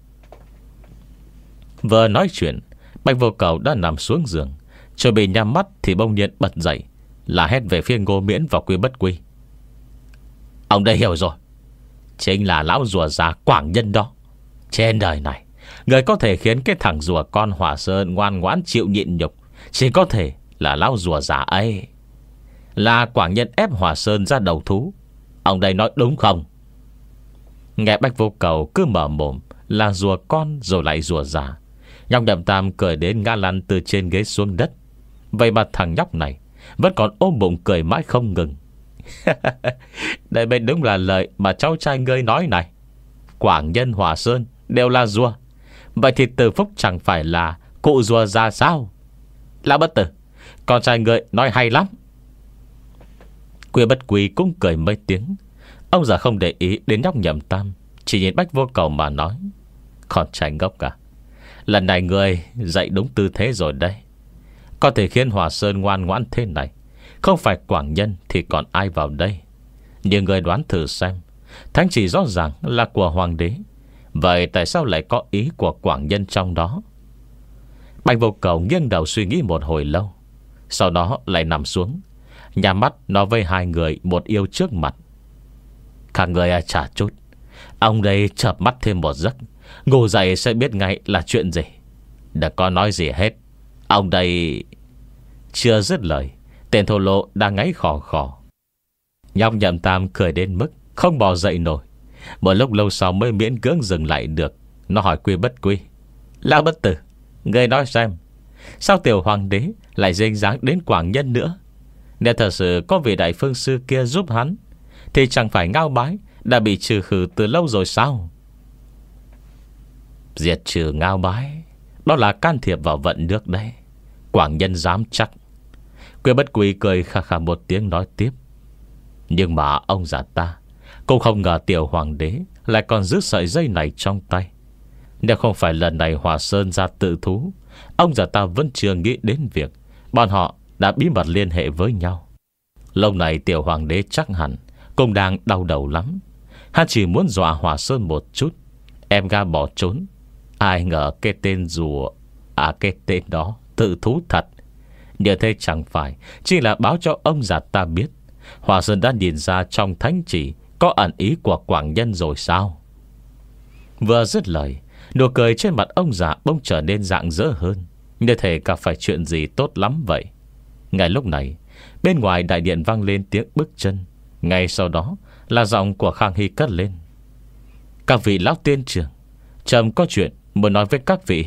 Vừa nói chuyện, Bạch Vô Cầu đã nằm xuống giường, chuẩn bị nhắm mắt thì bỗng nhiên bật dậy, là hét về phía Ngô Miễn và Quy Bất Quy: Ông đây hiểu rồi, chính là lão rùa già Quảng Nhân đó. Trên đời này, người có thể khiến cái thằng rùa con Hỏa Sơn ngoan ngoãn chịu nhịn nhục chỉ có thể là lão rùa già ấy. Là Quảng Nhân ép Hỏa Sơn ra đầu thú. Ông đây nói đúng không? Nghe Bạch Vô Cầu cứ mở mồm là rùa con rồi lại rùa già, nhóc Nhậm Tam cười đến ngã lăn từ trên ghế xuống đất. Vậy mà thằng nhóc này vẫn còn ôm bụng cười mãi không ngừng. Đây mới đúng là lời mà cháu trai ngươi nói này. Quảng Nhân Hỏa Sơn đều là rùa, vậy thì Từ Phúc chẳng phải là cụ rùa già sao? Lão Bất Tử, con trai ngươi nói hay lắm. Quy Bất Quy cũng cười mấy tiếng. Ông già không để ý đến nhóc Nhậm Tam, chỉ nhìn Bạch Vô Cầu mà nói: Con trai ngốc cả, lần này ngươi dạy đúng tư thế rồi đây. Có thể khiến Hỏa Sơn ngoan ngoãn thế này, không phải Quảng Nhân thì còn ai vào đây? Nhưng ngươi đoán thử xem, thánh chỉ rõ ràng là của hoàng đế, vậy tại sao lại có ý của Quảng Nhân trong đó? Bạch Vô Cầu nghiêng đầu suy nghĩ một hồi lâu, sau đó lại nằm xuống, nhắm mắt nói với hai người một yêu trước mặt: Các người trả chút, ông đây chợp mắt thêm một giấc, ngủ dậy sẽ biết ngay là chuyện gì. Đừng có nói gì hết. Ông đây... Chưa dứt lời, tên thô lỗ đang ngáy khò khò. Nhóc Nhậm Tam cười đến mức không bò dậy nổi. Một lúc lâu sau mới miễn cưỡng dừng lại được. Nó hỏi Quy Bất Quy: Lão Bất Tử, ngươi nói xem, sao tiểu hoàng đế lại dính dáng đến Quảng Nhân nữa? Nếu thật sự có vị đại phương sư kia giúp hắn, thì chẳng phải Ngao Bái đã bị trừ khử từ lâu rồi sao? Diệt trừ Ngao Bái, đó là can thiệp vào vận nước đấy. Quảng Nhân dám chắc. Quy Bất Quy cười khà khà một tiếng nói tiếp: Nhưng mà ông già ta cũng không ngờ tiểu hoàng đế lại còn giữ sợi dây này trong tay. Nếu không phải lần này Hỏa Sơn ra tự thú, ông già ta vẫn chưa nghĩ đến việc bọn họ đã bí mật liên hệ với nhau. Lâu này tiểu hoàng đế chắc hẳn cũng đang đau đầu lắm. Hắn chỉ muốn dọa Hỏa Sơn một chút, em ga bỏ trốn. Ai ngờ cái tên rùa, à cái tên đó tự thú thật. Như thế chẳng phải chỉ là báo cho ông già ta biết Hỏa Sơn đã nhìn ra trong thánh chỉ có ẩn ý của Quảng Nhân rồi sao? Vừa dứt lời, nụ cười trên mặt ông già bỗng trở nên rạng rỡ hơn, như thể gặp phải chuyện gì tốt lắm vậy. Ngay lúc này, Bên ngoài đại điện vang lên tiếng bước chân. Ngay sau đó là giọng của Khang Hy cất lên: "Các vị lão tiên trưởng, trẫm có chuyện muốn nói với các vị."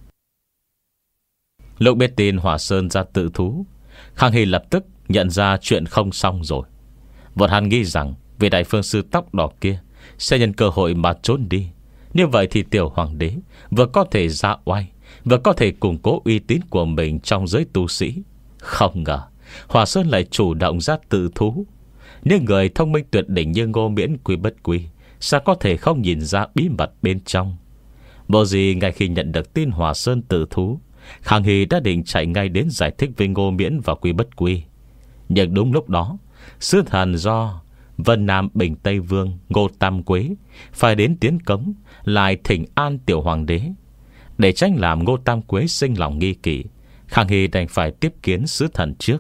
Lúc biết tin Hỏa Sơn ra tự thú, Khang Hy lập tức nhận ra chuyện không xong rồi. Vốn hắn nghĩ rằng vị đại phương sư tóc đỏ kia sẽ nhân cơ hội mà trốn đi. Như vậy thì tiểu hoàng đế vừa có thể ra oai, vừa có thể củng cố uy tín của mình trong giới tu sĩ. Không ngờ Hỏa Sơn lại chủ động ra tự thú. Nhưng người thông minh tuyệt đỉnh như Ngô Miễn Quy Bất Quy sao có thể không nhìn ra bí mật bên trong. Bộ gì ngay khi nhận được tin Hỏa Sơn tự thú, Khang Hy đã định chạy ngay đến giải thích với Ngô Miễn và Quy Bất Quy. Nhưng đúng lúc đó, sứ thần do Vân Nam Bình Tây Vương Ngô Tam Quế phải đến tiến cống, lại thỉnh an tiểu hoàng đế. Để tránh làm Ngô Tam Quế sinh lòng nghi kỵ, Khang Hy đành phải tiếp kiến sứ thần trước.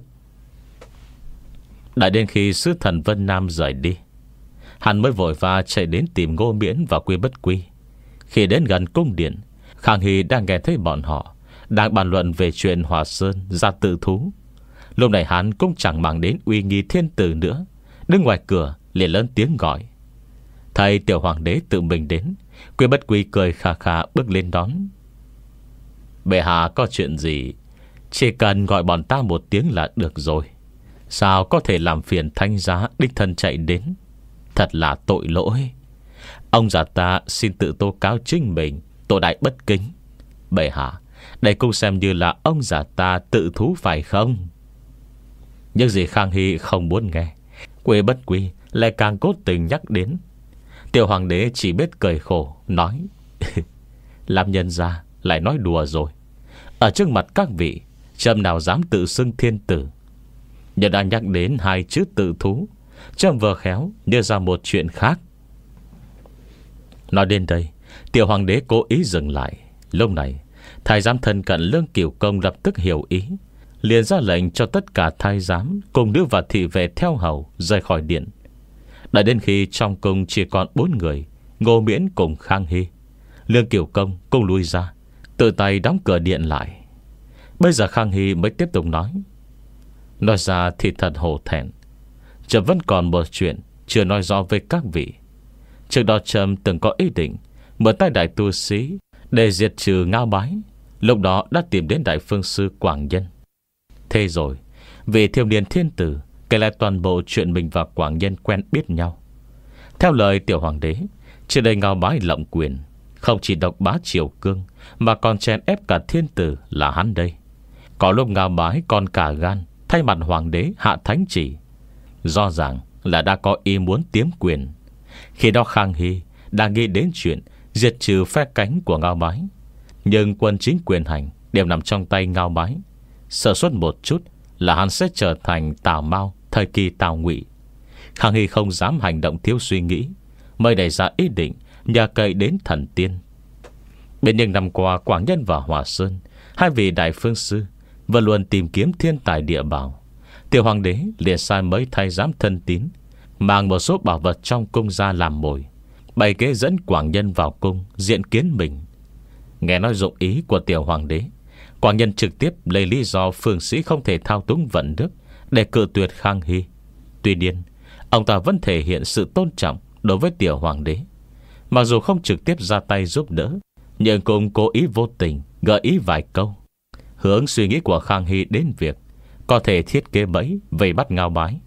Đã đến khi sứ thần Vân Nam rời đi, hắn mới vội vã chạy đến tìm Ngô Miễn và Quy Bất Quy. Khi đến gần cung điện, Khang Hy đang nghe thấy bọn họ đang bàn luận về chuyện Hỏa Sơn ra tự thú. Lúc này hắn cũng chẳng mang đến uy nghi thiên tử nữa, đứng ngoài cửa liền lớn tiếng gọi: "Thầy tiểu hoàng đế tự mình đến." Quy Bất Quy cười khà khà bước lên đón: "Bệ hạ có chuyện gì, chỉ cần gọi bọn ta một tiếng là được rồi. Sao có thể làm phiền thánh giá đích thân chạy đến? Thật là tội lỗi. Ông già ta xin tự tố cáo chính mình tội đại bất kính. Bệ hạ, đây cũng xem như là ông già ta tự thú phải không?" Nhưng gì Khang Hy không muốn nghe, Quy Bất Quy lại càng cố tình nhắc đến. Tiểu hoàng đế chỉ biết cười khổ nói: "Làm nhân ra lại nói đùa rồi. Ở trước mặt các vị, trẫm nào dám tự xưng thiên tử. Nhưng đã nhắc đến hai chữ tự thú, trẫm vừa khéo đưa ra một chuyện khác." Nói đến đây, tiểu hoàng đế cố ý dừng lại. Lúc này thái giám thân cận Lương Cửu Công lập tức hiểu ý, liền ra lệnh cho tất cả thái giám cùng nữ và thị vệ theo hầu rời khỏi điện. Đã đến khi trong cung chỉ còn bốn người, Ngô Miễn cùng Khang Hy, Lương Cửu Công cùng lui ra, tự tay đóng cửa điện lại. Bây giờ Khang Hy mới tiếp tục nói: "Nói ra thì thật hổ thẹn, trẫm vẫn còn một chuyện chưa nói rõ với các vị. Trước đó trẫm từng có ý định mượn tay đại tu sĩ để diệt trừ Ngao Bái. Lúc đó đã tìm đến đại phương sư Quảng Nhân. Thế rồi vị thiếu niên thiên tử kể lại toàn bộ chuyện mình và Quảng Nhân quen biết nhau. Theo lời tiểu hoàng đế, trước đây Ngao Bái lộng quyền, không chỉ độc bá triều cương, mà còn chèn ép cả thiên tử là hắn đây. Có lúc Ngao Bái còn cả gan thay mặt hoàng đế hạ thánh chỉ, rõ ràng là đã có ý muốn tiếm quyền. Khi đó Khang Hy đang nghĩ đến chuyện diệt trừ phe cánh của Ngao Bái, nhưng quân chính quyền hành đều nằm trong tay Ngao Bái. Sợ suất một chút là hắn sẽ trở thành Tào Mao thời kỳ Tào Ngụy. Khang Hy không dám hành động thiếu suy nghĩ, mới đẩy ra ý định nhờ cậy đến thần tiên. Bên những năm qua, Quảng Nhân và Hỏa Sơn, hai vị đại phương sư, vẫn luôn tìm kiếm thiên tài địa bảo. Tiểu hoàng đế liền sai mấy thái giám thân tín mang một số bảo vật trong cung ra làm mồi, bày kế dẫn Quảng Nhân vào cung diện kiến mình. Nghe nói dụng ý của tiểu hoàng đế, Quảng Nhân trực tiếp lấy lý do phương sĩ không thể thao túng vận nước để cự tuyệt Khang Hy. Tuy nhiên, ông ta vẫn thể hiện sự tôn trọng đối với tiểu hoàng đế. Mặc dù không trực tiếp ra tay giúp đỡ, nhưng cũng cố ý vô tình gợi ý vài câu, hướng suy nghĩ của Khang Hy đến việc có thể thiết kế bẫy vây bắt Ngao Bái.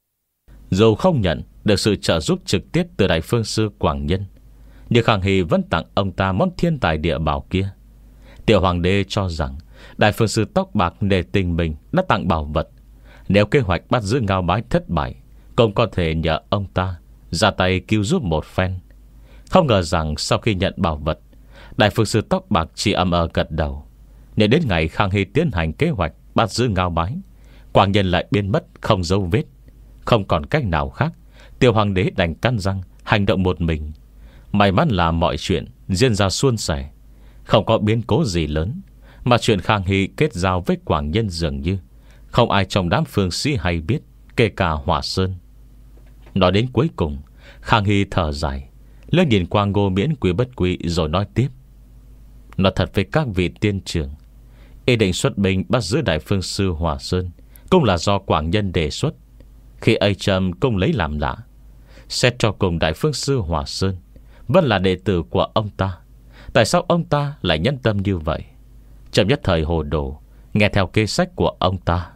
Dù không nhận được sự trợ giúp trực tiếp từ đại phương sư Quảng Nhân, nhưng Khang Hy vẫn tặng ông ta món thiên tài địa bảo kia. Tiểu hoàng đế cho rằng đại phương sư tóc bạc nể tình mình đã tặng bảo vật, nếu kế hoạch bắt giữ Ngao Bái thất bại, cũng có thể nhờ ông ta ra tay cứu giúp một phen. Không ngờ rằng sau khi nhận bảo vật, đại phương sư tóc bạc chỉ ậm ờ gật đầu. Nhưng đến ngày Khang Hy tiến hành kế hoạch bắt giữ Ngao Bái, Quảng Nhân lại biến mất không dấu vết. Không còn cách nào khác, tiểu hoàng đế đành cắn răng hành động một mình. May mắn là mọi chuyện diễn ra suôn sẻ, không có biến cố gì lớn. Mà chuyện Khang Hy kết giao với Quảng Nhân dường như không ai trong đám phương sĩ hay biết, kể cả Hỏa Sơn. Nói đến cuối cùng, Khang Hy thở dài, lên nhìn qua Ngô Miễn Quy Bất Quy rồi nói tiếp: "Nói thật với các vị tiên trưởng, ý định xuất binh bắt giữ đại phương sư Hỏa Sơn cũng là do Quảng Nhân đề xuất. Khi ấy Trâm cũng lấy làm lạ, xét cho cùng Đại Phương Sư Hòa Sơn vẫn là đệ tử của ông ta, tại sao ông ta lại nhân tâm như vậy? Trâm nhất thời hồ đồ, nghe theo kế sách của ông ta.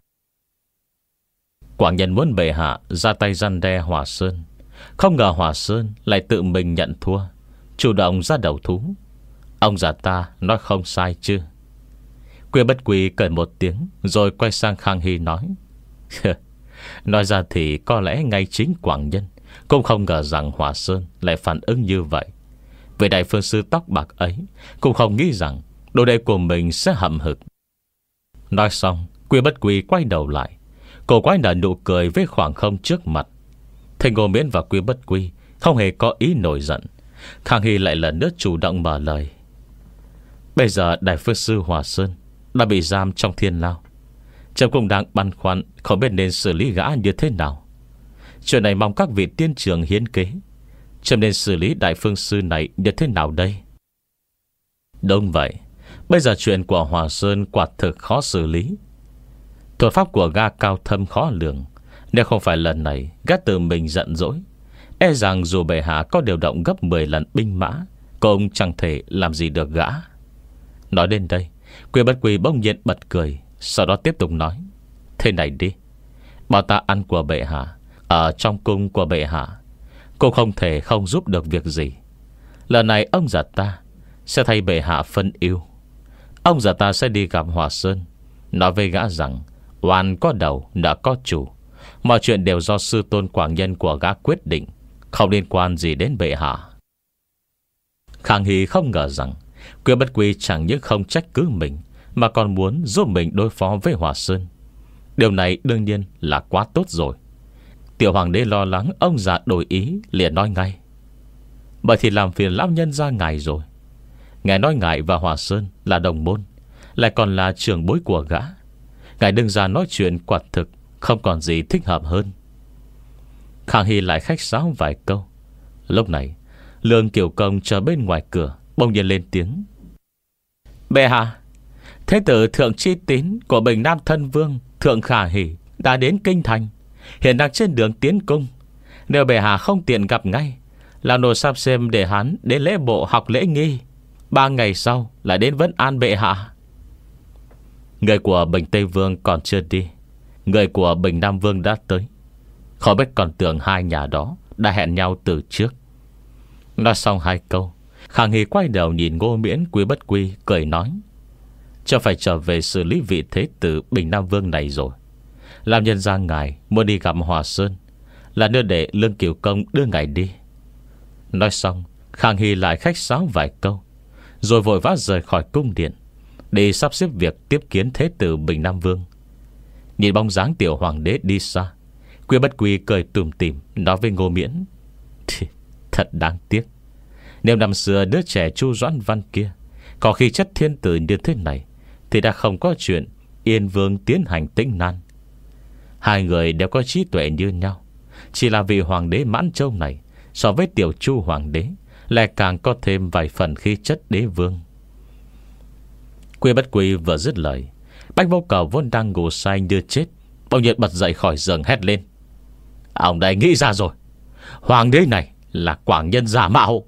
Quảng Nhân muốn bệ hạ ra tay răn đe Hòa Sơn, không ngờ Hòa Sơn lại tự mình nhận thua, chủ động ra đầu thú. Ông già ta nói không sai chứ? Quy Bất Quy cười một tiếng, rồi quay sang Khang Hy nói: nói ra thì có lẽ ngay chính Quảng Nhân cũng không ngờ rằng Hòa Sơn lại phản ứng như vậy. Về Đại Phương Sư tóc bạc ấy cũng không nghĩ rằng đồ đệ của mình sẽ hậm hực. Nói xong, Quy Bất Quy quay đầu lại, cổ quái nở nụ cười với khoảng không trước mặt. Thầy Ngô Miễn và Quy Bất Quy không hề có ý nổi giận. Khang Hy lại lần nữa chủ động mở lời: bây giờ Đại Phương Sư Hòa Sơn đã bị giam trong thiên lao, Trâm cũng đang băn khoăn không biết nên xử lý gã như thế nào. Chuyện này mong các vị tiên trưởng hiến kế. Trâm nên xử lý Đại Phương Sư này như thế nào đây? Đúng vậy, bây giờ chuyện của Hòa Sơn quả thực khó xử lý. Thuật pháp của gã cao thâm khó lường. Nếu không phải lần này gã tự mình giận dỗi, e rằng dù bệ hạ có điều động gấp mười lần binh mã cũng chẳng thể làm gì được gã. Nói đến đây, Quy Bất Quy bỗng nhiên bật cười, sau đó tiếp tục nói: thế này đi, bảo ta ăn của bệ hạ, ở trong cung của bệ hạ, cũng không thể không giúp được việc gì. Lần này ông già ta sẽ thay bệ hạ phân ưu. Ông già ta sẽ đi gặp Hòa Sơn, nói với gã rằng oan có đầu đã có chủ, mọi chuyện đều do sư tôn Quảng Nhân của gã quyết định, không liên quan gì đến bệ hạ. Khang Hy không ngờ rằng Quy Bất Quy chẳng những không trách cứ mình, mà còn muốn giúp mình đối phó với Hòa Sơn. Điều này đương nhiên là quá tốt rồi. Tiểu hoàng đế lo lắng ông già đổi ý, liền nói ngay: bởi thì làm phiền lão nhân ra ngài rồi. Ngài nói ngài và Hòa Sơn là đồng môn, lại còn là trưởng bối của gã. Ngài đừng ra nói chuyện quả thực không còn gì thích hợp hơn. Khang Hy lại khách sáo vài câu. Lúc này Lương Kiều Công chờ bên ngoài cửa bỗng nhiên lên tiếng: bệ hạ, thế tử Thượng Chi Tín của Bình Nam Thân Vương Thượng Khả Hỷ đã đến kinh thành, hiện đang trên đường tiến cung. Nếu bệ hạ không tiện gặp ngay, là nô sắp xem để hắn đến lễ bộ học lễ nghi, ba ngày sau lại đến vấn an bệ hạ. Người của Bình Tây Vương còn chưa đi, người của Bình Nam Vương đã tới. Khỏi biết còn tưởng hai nhà đó đã hẹn nhau từ trước. Nói xong hai câu, Khang Hy quay đầu nhìn Ngô Miễn, Quy Bất Quy, cười nói: cho phải trở về xử lý vị thế tử Bình Nam Vương này rồi. Làm nhân ra ngài muốn đi gặp Hòa Sơn, là đưa để Lương Kiều Công đưa ngài đi. Nói xong, Khang Hy lại khách sáo vài câu, rồi vội vã rời khỏi cung điện, đi sắp xếp việc tiếp kiến thế tử Bình Nam Vương. Nhìn bóng dáng tiểu hoàng đế đi xa, Quy Bất Quy cười tủm tỉm nói với Ngô Miễn: thật đáng tiếc, nếu năm xưa đứa trẻ Chu Doãn Văn kia có khí chất thiên tử như thế này, thì đã không có chuyện Yên Vương tiến hành tĩnh nan. Hai người đều có trí tuệ như nhau, chỉ là vì hoàng đế Mãn Châu này so với tiểu Chu hoàng đế lại càng có thêm vài phần khí chất đế vương. Quy Bất Quy vừa dứt lời, Bách Vô Cầu vốn đang ngủ say như chết bỗng nhiên bật dậy khỏi giường hét lên: ông đây nghĩ ra rồi, hoàng đế này là Quảng Nhân giả mạo.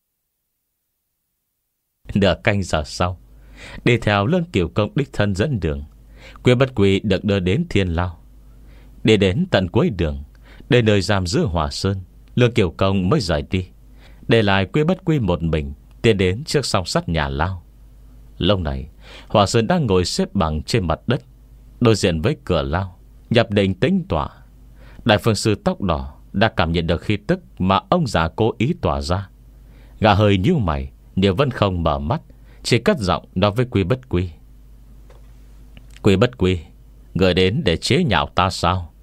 Nửa canh giờ sau, đi theo Lương Kiều Công đích thân dẫn đường, Quy Bất Quy được đưa đến thiên lao. Đi đến tận cuối đường, đến nơi giam giữ Hòa Sơn, Lương Kiều Công mới rời đi, để lại Quy Bất Quy một mình tiến đến trước song sắt nhà lao. Lúc này Hòa Sơn đang ngồi xếp bằng trên mặt đất, đối diện với cửa lao, nhập định tĩnh tọa. Đại Phương Sư tóc đỏ đã cảm nhận được khí tức mà ông già cố ý tỏa ra. Gã hơi nhíu mày nhưng vẫn không mở mắt, chỉ cất giọng nói với Quy Bất Quy: Quy Bất Quy, người đến để chế nhạo ta sao?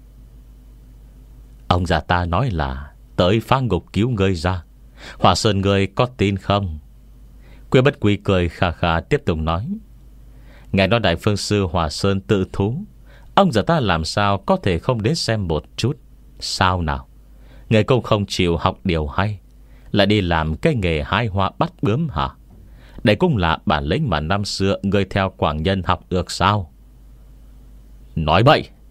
Ông già ta nói là tới phá ngục cứu ngươi ra. Hòa Sơn ngươi có tin không? Quy Bất Quy cười khà khà tiếp tục nói: ngài nói Đại Phương Sư Hòa Sơn tự thú, ông già ta làm sao có thể không đến xem một chút? Sao nào? Người cũng không chịu học điều hay, lại đi làm cái nghề hái hoa bắt bướm hả? Đây cũng là bản lĩnh mà năm xưa người theo Quảng Nhân học được sao? Nói bậy!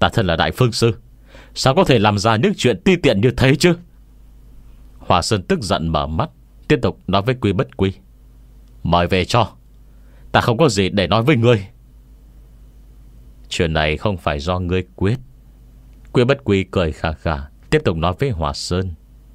Ta thân là Đại Phương Sư, sao có thể làm ra những chuyện ti tiện như thế chứ? Hòa Sơn tức giận mở mắt, tiếp tục nói với Quy Bất Quy: Mời về cho. Ta không có gì để nói với ngươi. Chuyện này không phải do ngươi quyết. Quy Bất Quy cười khà khà, tiếp tục nói với Hòa Sơn: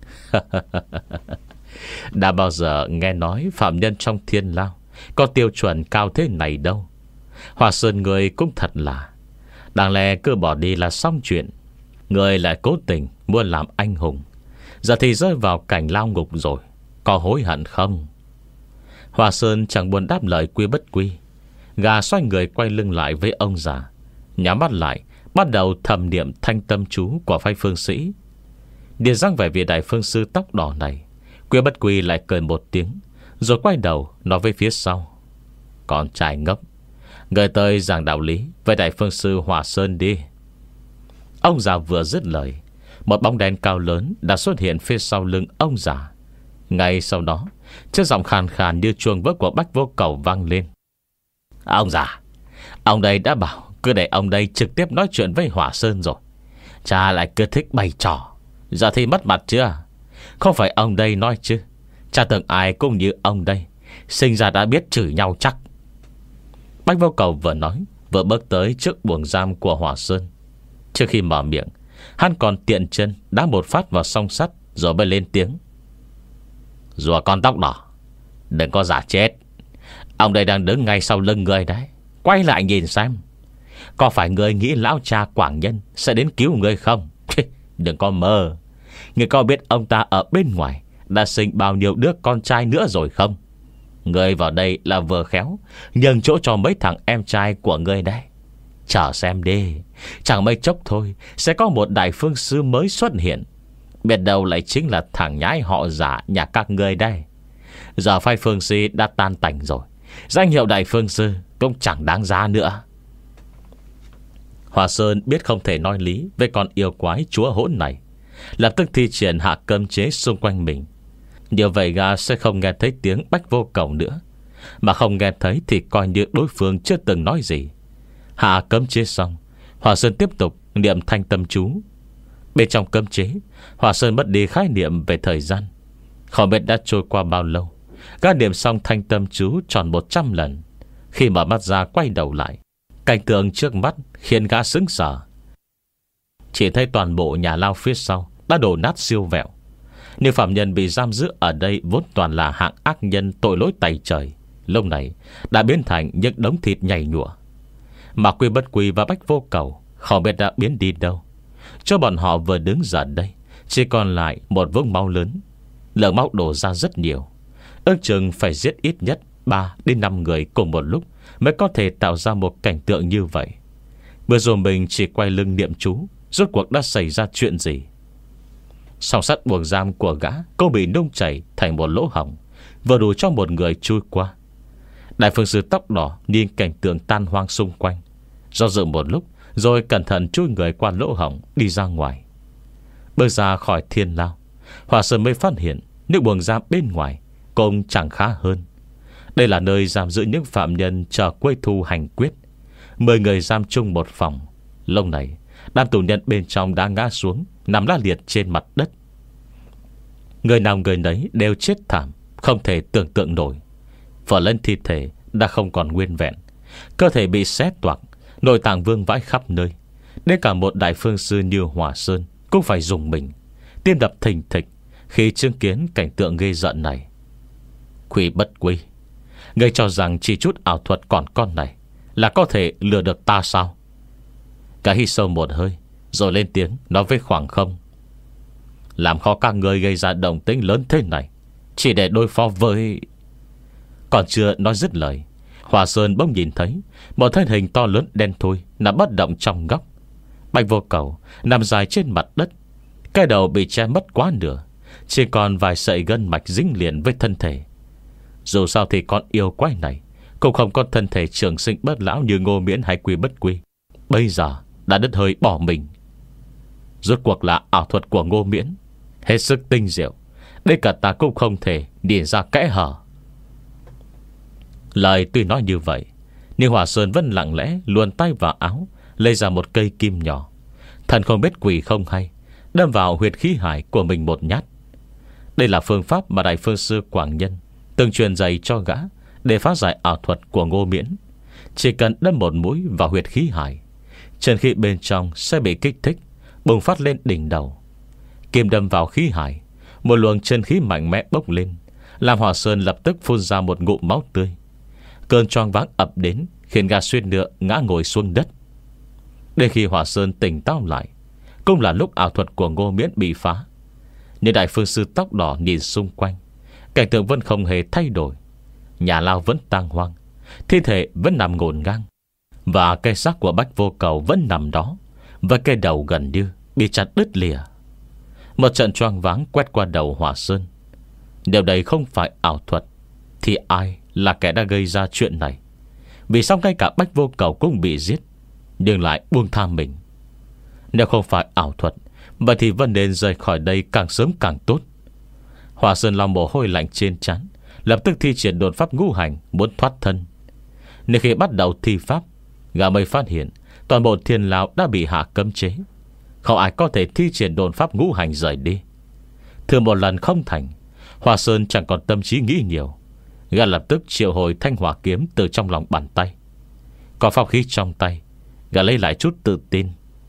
Đã bao giờ nghe nói phạm nhân trong thiên lao có tiêu chuẩn cao thế này đâu. Hòa Sơn ngươi cũng thật là, đáng lẽ cứ bỏ đi là xong chuyện, ngươi lại cố tình muốn làm anh hùng, giờ thì rơi vào cảnh lao ngục rồi, có hối hận không? Hòa Sơn chẳng buồn đáp lời Quy Bất Quy. Gà xoay người quay lưng lại với ông già, nhắm mắt lại, bắt đầu thầm niệm thanh tâm chú của phái phương sĩ. Điền răng về vị Đại Phương Sư tóc đỏ này, Quy Bất Quy lại cười một tiếng, rồi quay đầu nói với phía sau: Con trai ngốc, người tới giảng đạo lý với Đại Phương Sư Hòa Sơn đi. Ông già vừa dứt lời, một bóng đen cao lớn đã xuất hiện phía sau lưng ông già. Ngay sau đó, chiếc giọng khàn khàn như chuông vỡ của Bách Vô Cầu vang lên: Ông già, ông đây đã bảo cứ để ông đây trực tiếp nói chuyện với Hòa Sơn rồi, cha lại cứ thích bày trò, giờ thì mất mặt chưa? Không phải ông đây nói chứ, cha tưởng ai cũng như ông đây, sinh ra đã biết chửi nhau chắc. Bách Vô Cầu vừa nói, vừa bước tới trước buồng giam của Hòa Sơn. Trước khi mở miệng, hắn còn tiện chân đá một phát vào song sắt, rồi mới lên tiếng: Rùa con tóc đỏ, đừng có giả chết. Ông đây đang đứng ngay sau lưng người đấy, quay lại nhìn xem, có phải người nghĩ lão cha Quảng Nhân sẽ đến cứu người không? Đừng có mơ. Người có biết ông ta ở bên ngoài đã sinh bao nhiêu đứa con trai nữa rồi không? Người vào đây là vừa khéo nhường chỗ cho mấy thằng em trai của người đấy. Chờ xem đi, chẳng mấy chốc thôi sẽ có một Đại Phương Sư mới xuất hiện, biết đâu lại chính là thằng nhái họ giả nhà các ngươi đây. Giờ phái Phương Si đã tan tành rồi, danh hiệu Đại Phương Sư cũng chẳng đáng giá nữa. Hòa Sơn biết không thể nói lý với con yêu quái chúa hỗn này, lập tức thi triển hạ cấm chế xung quanh mình. Như vậy gã sẽ không nghe thấy tiếng Bách Vô Cầu nữa, mà không nghe thấy thì coi như đối phương chưa từng nói gì. Hạ cấm chế xong, Hòa Sơn tiếp tục niệm thanh tâm chú. Bên trong cấm chế, Hòa Sơn mất đi khái niệm về thời gian. Không biết đã trôi qua bao lâu, gã niệm xong thanh tâm chú tròn một trăm lần. Khi mở mắt ra quay đầu lại, cảnh tượng trước mắt khiến gã sững sờ. Chỉ thấy toàn bộ nhà lao phía sau đã đổ nát siêu vẹo. Nếu phạm nhân bị giam giữ ở đây vốn toàn là hạng ác nhân tội lỗi tày trời, lúc này đã biến thành những đống thịt nhầy nhụa. Mà Quy Bất Quy và Bách Vô Cầu không biết đã biến đi đâu. Cho bọn họ vừa đứng giờ đây chỉ còn lại một vũng máu lớn. Lượng máu đổ ra rất nhiều, ước chừng phải giết ít nhất ba đến năm người cùng một lúc mới có thể tạo ra một cảnh tượng như vậy. Vừa rồi mình chỉ quay lưng niệm chú, rốt cuộc đã xảy ra chuyện gì? Song sắt buồng giam của gã cô bị nung chảy thành một lỗ hổng, vừa đủ cho một người chui qua. Đại Phương Sư tóc đỏ nhìn cảnh tượng tan hoang xung quanh, do dự một lúc rồi cẩn thận chui người qua lỗ hổng đi ra ngoài. Bước ra khỏi thiên lao, Hòa Sơn mới phát hiện nước buồng giam bên ngoài cũng chẳng khá hơn. Đây là nơi giam giữ những phạm nhân chờ quây thu hành quyết. Mười người giam chung một phòng. Lúc này đám tù nhân bên trong đã ngã xuống, nằm la liệt trên mặt đất. Người nào người nấy đều chết thảm, không thể tưởng tượng nổi. Vở lên thi thể đã không còn nguyên vẹn, cơ thể bị xé toạc, nội tạng vương vãi khắp nơi. Đến cả một Đại Phương Sư như Hòa Sơn cũng phải dùng mình, tim đập thình thịch khi chứng kiến cảnh tượng ghê rợn này. Quy Bất Quy, ngươi cho rằng chỉ chút ảo thuật còn con này là có thể lừa được ta sao? Cả hít sâu một hơi rồi lên tiếng nói với khoảng không: làm khó các ngươi gây ra động tĩnh lớn thế này chỉ để đối phó với... Còn chưa nói dứt lời, Hòa Sơn bỗng nhìn thấy một thân hình to lớn đen thui nằm bất động trong góc. Bạch Vô Cầu nằm dài trên mặt đất, cái đầu bị che mất quá nửa, chỉ còn vài sợi gân mạch dính liền với thân thể. Dù sao thì con yêu quái này cũng không có thân thể trường sinh bất lão như Ngô Miễn hay Quy Bất Quy, bây giờ đã đứt hơi bỏ mình. Rốt cuộc là ảo thuật của Ngô Miễn hết sức tinh diệu, đây cả ta cũng không thể điền ra kẽ hở. Lời tuy nói như vậy, nhưng Hòa Sơn vẫn lặng lẽ luồn tay vào áo, lấy ra một cây kim nhỏ, Thần không biết quỷ không hay, đâm vào huyệt khí hải của mình một nhát. Đây là phương pháp mà Đại Phương Sư Quảng Nhân từng truyền dạy cho gã để phá giải ảo thuật của Ngô Miễn. Chỉ cần đâm một mũi vào huyệt khí hải, chân khí bên trong sẽ bị kích thích, bùng phát lên đỉnh đầu. Kim đâm vào khí hải, một luồng chân khí mạnh mẽ bốc lên, làm Hòa Sơn lập tức phun ra một ngụm máu tươi. Cơn choáng váng ập đến, khiến gã suýt nữa ngã ngồi xuống đất. Đến khi Hòa Sơn tỉnh táo lại, cũng là lúc ảo thuật của Ngô Miễn bị phá. Nhưng Đại Phương Sư tóc đỏ nhìn xung quanh, cảnh tượng vẫn không hề thay đổi. Nhà lao vẫn tang hoang, thi thể vẫn nằm ngổn ngang, và cây xác của Bách Vô Cầu vẫn nằm đó, và cây đầu gần như bị chặt đứt lìa. Một trận choáng váng quét qua đầu Hòa Sơn. Điều đấy không phải ảo thuật, thì ai là kẻ đã gây ra chuyện này? Vì sao ngay cả Bách Vô Cầu cũng bị giết, nhưng lại buông tha mình? Nếu không phải ảo thuật, vậy thì vẫn nên rời khỏi đây càng sớm càng tốt. Hòa Sơn lau mồ hôi lạnh trên trán, lập tức thi triển đột pháp ngũ hành muốn thoát thân. Nên khi bắt đầu thi pháp, gã mới phát hiện toàn bộ thiên lao đã bị hạ cấm chế, không ai có thể thi triển đột pháp ngũ hành rời đi. Thử một lần không thành, Hòa Sơn chẳng còn tâm trí nghĩ nhiều. Gã lập tức triệu hồi thanh hỏa kiếm từ trong lòng bàn tay. Có phong khí trong tay, gã lấy lại chút tự tin.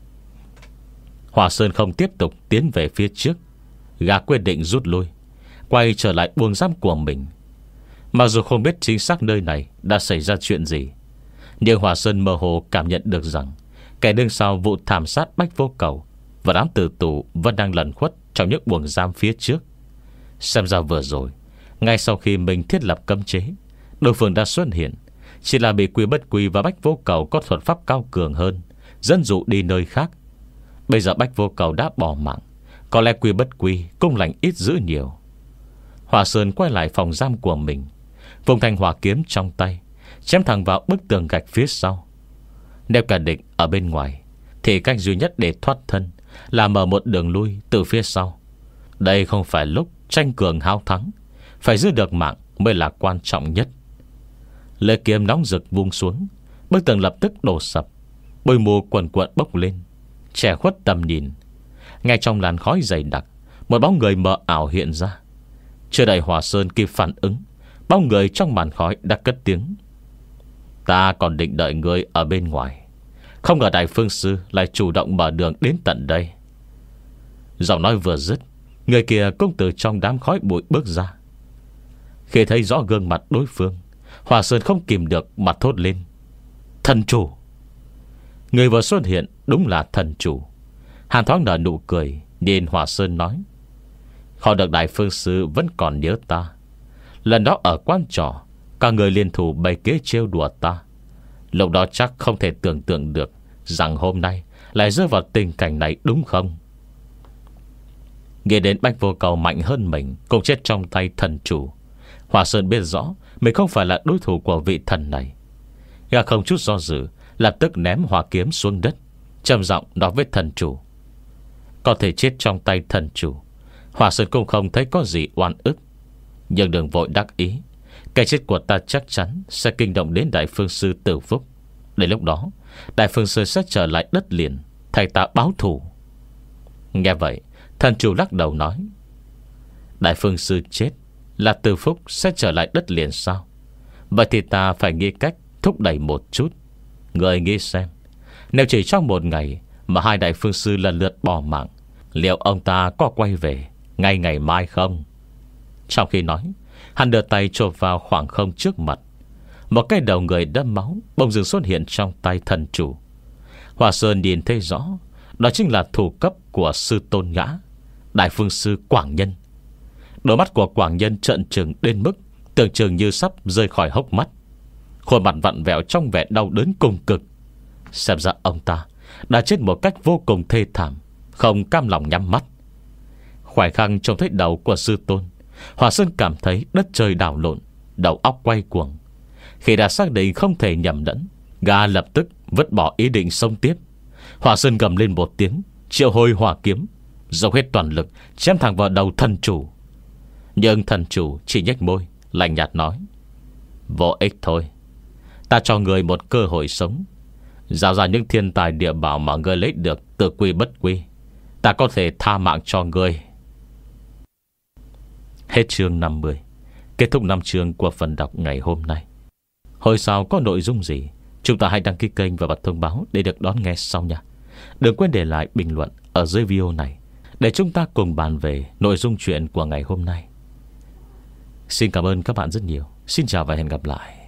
Hòa Sơn không tiếp tục tiến về phía trước. Gã quyết định rút lui, quay trở lại buồng giam của mình. Mặc dù không biết chính xác nơi này đã xảy ra chuyện gì, nhưng Hòa Sơn mơ hồ cảm nhận được rằng kẻ đứng sau vụ thảm sát Bách Vô Cầu và đám tử tù vẫn đang lẩn khuất trong những buồng giam phía trước. Xem ra vừa rồi, ngay sau khi mình thiết lập cấm chế, đối phương đã xuất hiện, chỉ là bị Quy Bất Quy và Bách Vô Cầu có thuật pháp cao cường hơn, dẫn dụ đi nơi khác. Bây giờ Bách Vô Cầu đã bỏ mạng, có lẽ Quy Bất Quy cũng lành ít dữ nhiều. Hòa Sơn quay lại phòng giam của mình, vùng thanh hỏa kiếm trong tay, chém thẳng vào bức tường gạch phía sau. Nếu cả địch ở bên ngoài, thì cách duy nhất để thoát thân là mở một đường lui từ phía sau. Đây không phải lúc tranh cường hao thắng, phải giữ được mạng mới là quan trọng nhất. Lưỡi kiếm nóng rực vung xuống, bức tường lập tức đổ sập, bụi mù quần quận bốc lên, che khuất tầm nhìn. Ngay trong làn khói dày đặc, một bóng người mờ ảo hiện ra. Chưa đợi Hòa Sơn kịp phản ứng, bóng người trong màn khói đã cất tiếng: "Ta còn định đợi ngươi ở bên ngoài, không ngờ Đại Phương Sư lại chủ động mở đường đến tận đây." Giọng nói vừa dứt, người kia cũng từ trong đám khói bụi bước ra. Khi thấy rõ gương mặt đối phương, Hòa Sơn không kìm được mặt thốt lên: "Thần chủ!" Người vừa xuất hiện đúng là thần chủ. Hàn thoáng nở nụ cười, nhìn Hòa Sơn nói: "Khó được Đại Phương Sư vẫn còn nhớ ta. Lần đó ở quán trò, cả người liên thủ bày kế trêu đùa ta. Lúc đó chắc không thể tưởng tượng được rằng hôm nay lại rơi vào tình cảnh này, đúng không?" Nghĩ đến Bách Vô Cầu mạnh hơn mình, cũng chết trong tay thần chủ, Hòa Sơn biết rõ mình không phải là đối thủ của vị thần này. Gã không chút do dự, lập tức ném hỏa kiếm xuống đất, trầm giọng nói với thần chủ: "Có thể chết trong tay thần chủ, Hòa Sơn cũng không thấy có gì oan ức. Nhưng đừng vội đắc ý, cái chết của ta chắc chắn sẽ kinh động đến Đại Phương Sư Tử Phúc. Đến lúc đó, Đại Phương Sư sẽ trở lại đất liền, thay ta báo thù." Nghe vậy, thần chủ lắc đầu nói: "Đại Phương Sư chết là Tử Phúc sẽ trở lại đất liền sao? Vậy thì ta phải nghĩ cách thúc đẩy một chút. Người nghĩ xem, nếu chỉ trong một ngày mà hai Đại Phương Sư lần lượt bỏ mạng, liệu ông ta có quay về ngay ngày mai không?" Trong khi nói, hắn đưa tay chộp vào khoảng không trước mặt. Một cái đầu người đẫm máu bỗng dưng xuất hiện trong tay thần chủ. Hòa Sơn nhìn thấy rõ, đó chính là thủ cấp của sư tôn gã, Đại Phương Sư Quảng Nhân. Đôi mắt của Quảng Nhân trợn trừng đến mức tưởng chừng như sắp rơi khỏi hốc mắt, khuôn mặt vặn vẹo trong vẻ đau đớn cùng cực. Xem ra ông ta đã chết một cách vô cùng thê thảm, không cam lòng nhắm mắt. Khoảnh khắc trông thấy đầu của sư tôn, Hòa Sơn cảm thấy đất trời đảo lộn, đầu óc quay cuồng. Khi đã xác định không thể nhầm lẫn, gã lập tức vứt bỏ ý định xông tiếp. Hòa Sơn gầm lên một tiếng, triệu hồi hỏa kiếm, dốc hết toàn lực chém thẳng vào đầu thần chủ. Nhưng thần chủ chỉ nhếch môi, lạnh nhạt nói: "Vô ích thôi. Ta cho người một cơ hội sống. Giao ra những thiên tài địa bảo mà ngươi lấy được tự quy bất quy, ta có thể tha mạng cho ngươi. Hết chương năm mươi. Kết thúc năm chương của phần đọc ngày hôm nay. Hồi sau có nội dung gì, chúng ta hãy đăng ký kênh và bật thông báo để được đón nghe sau nha. Đừng quên để lại bình luận ở dưới video này để chúng ta cùng bàn về nội dung chuyện của ngày hôm nay. Xin cảm ơn các bạn rất nhiều. Xin chào và hẹn gặp lại.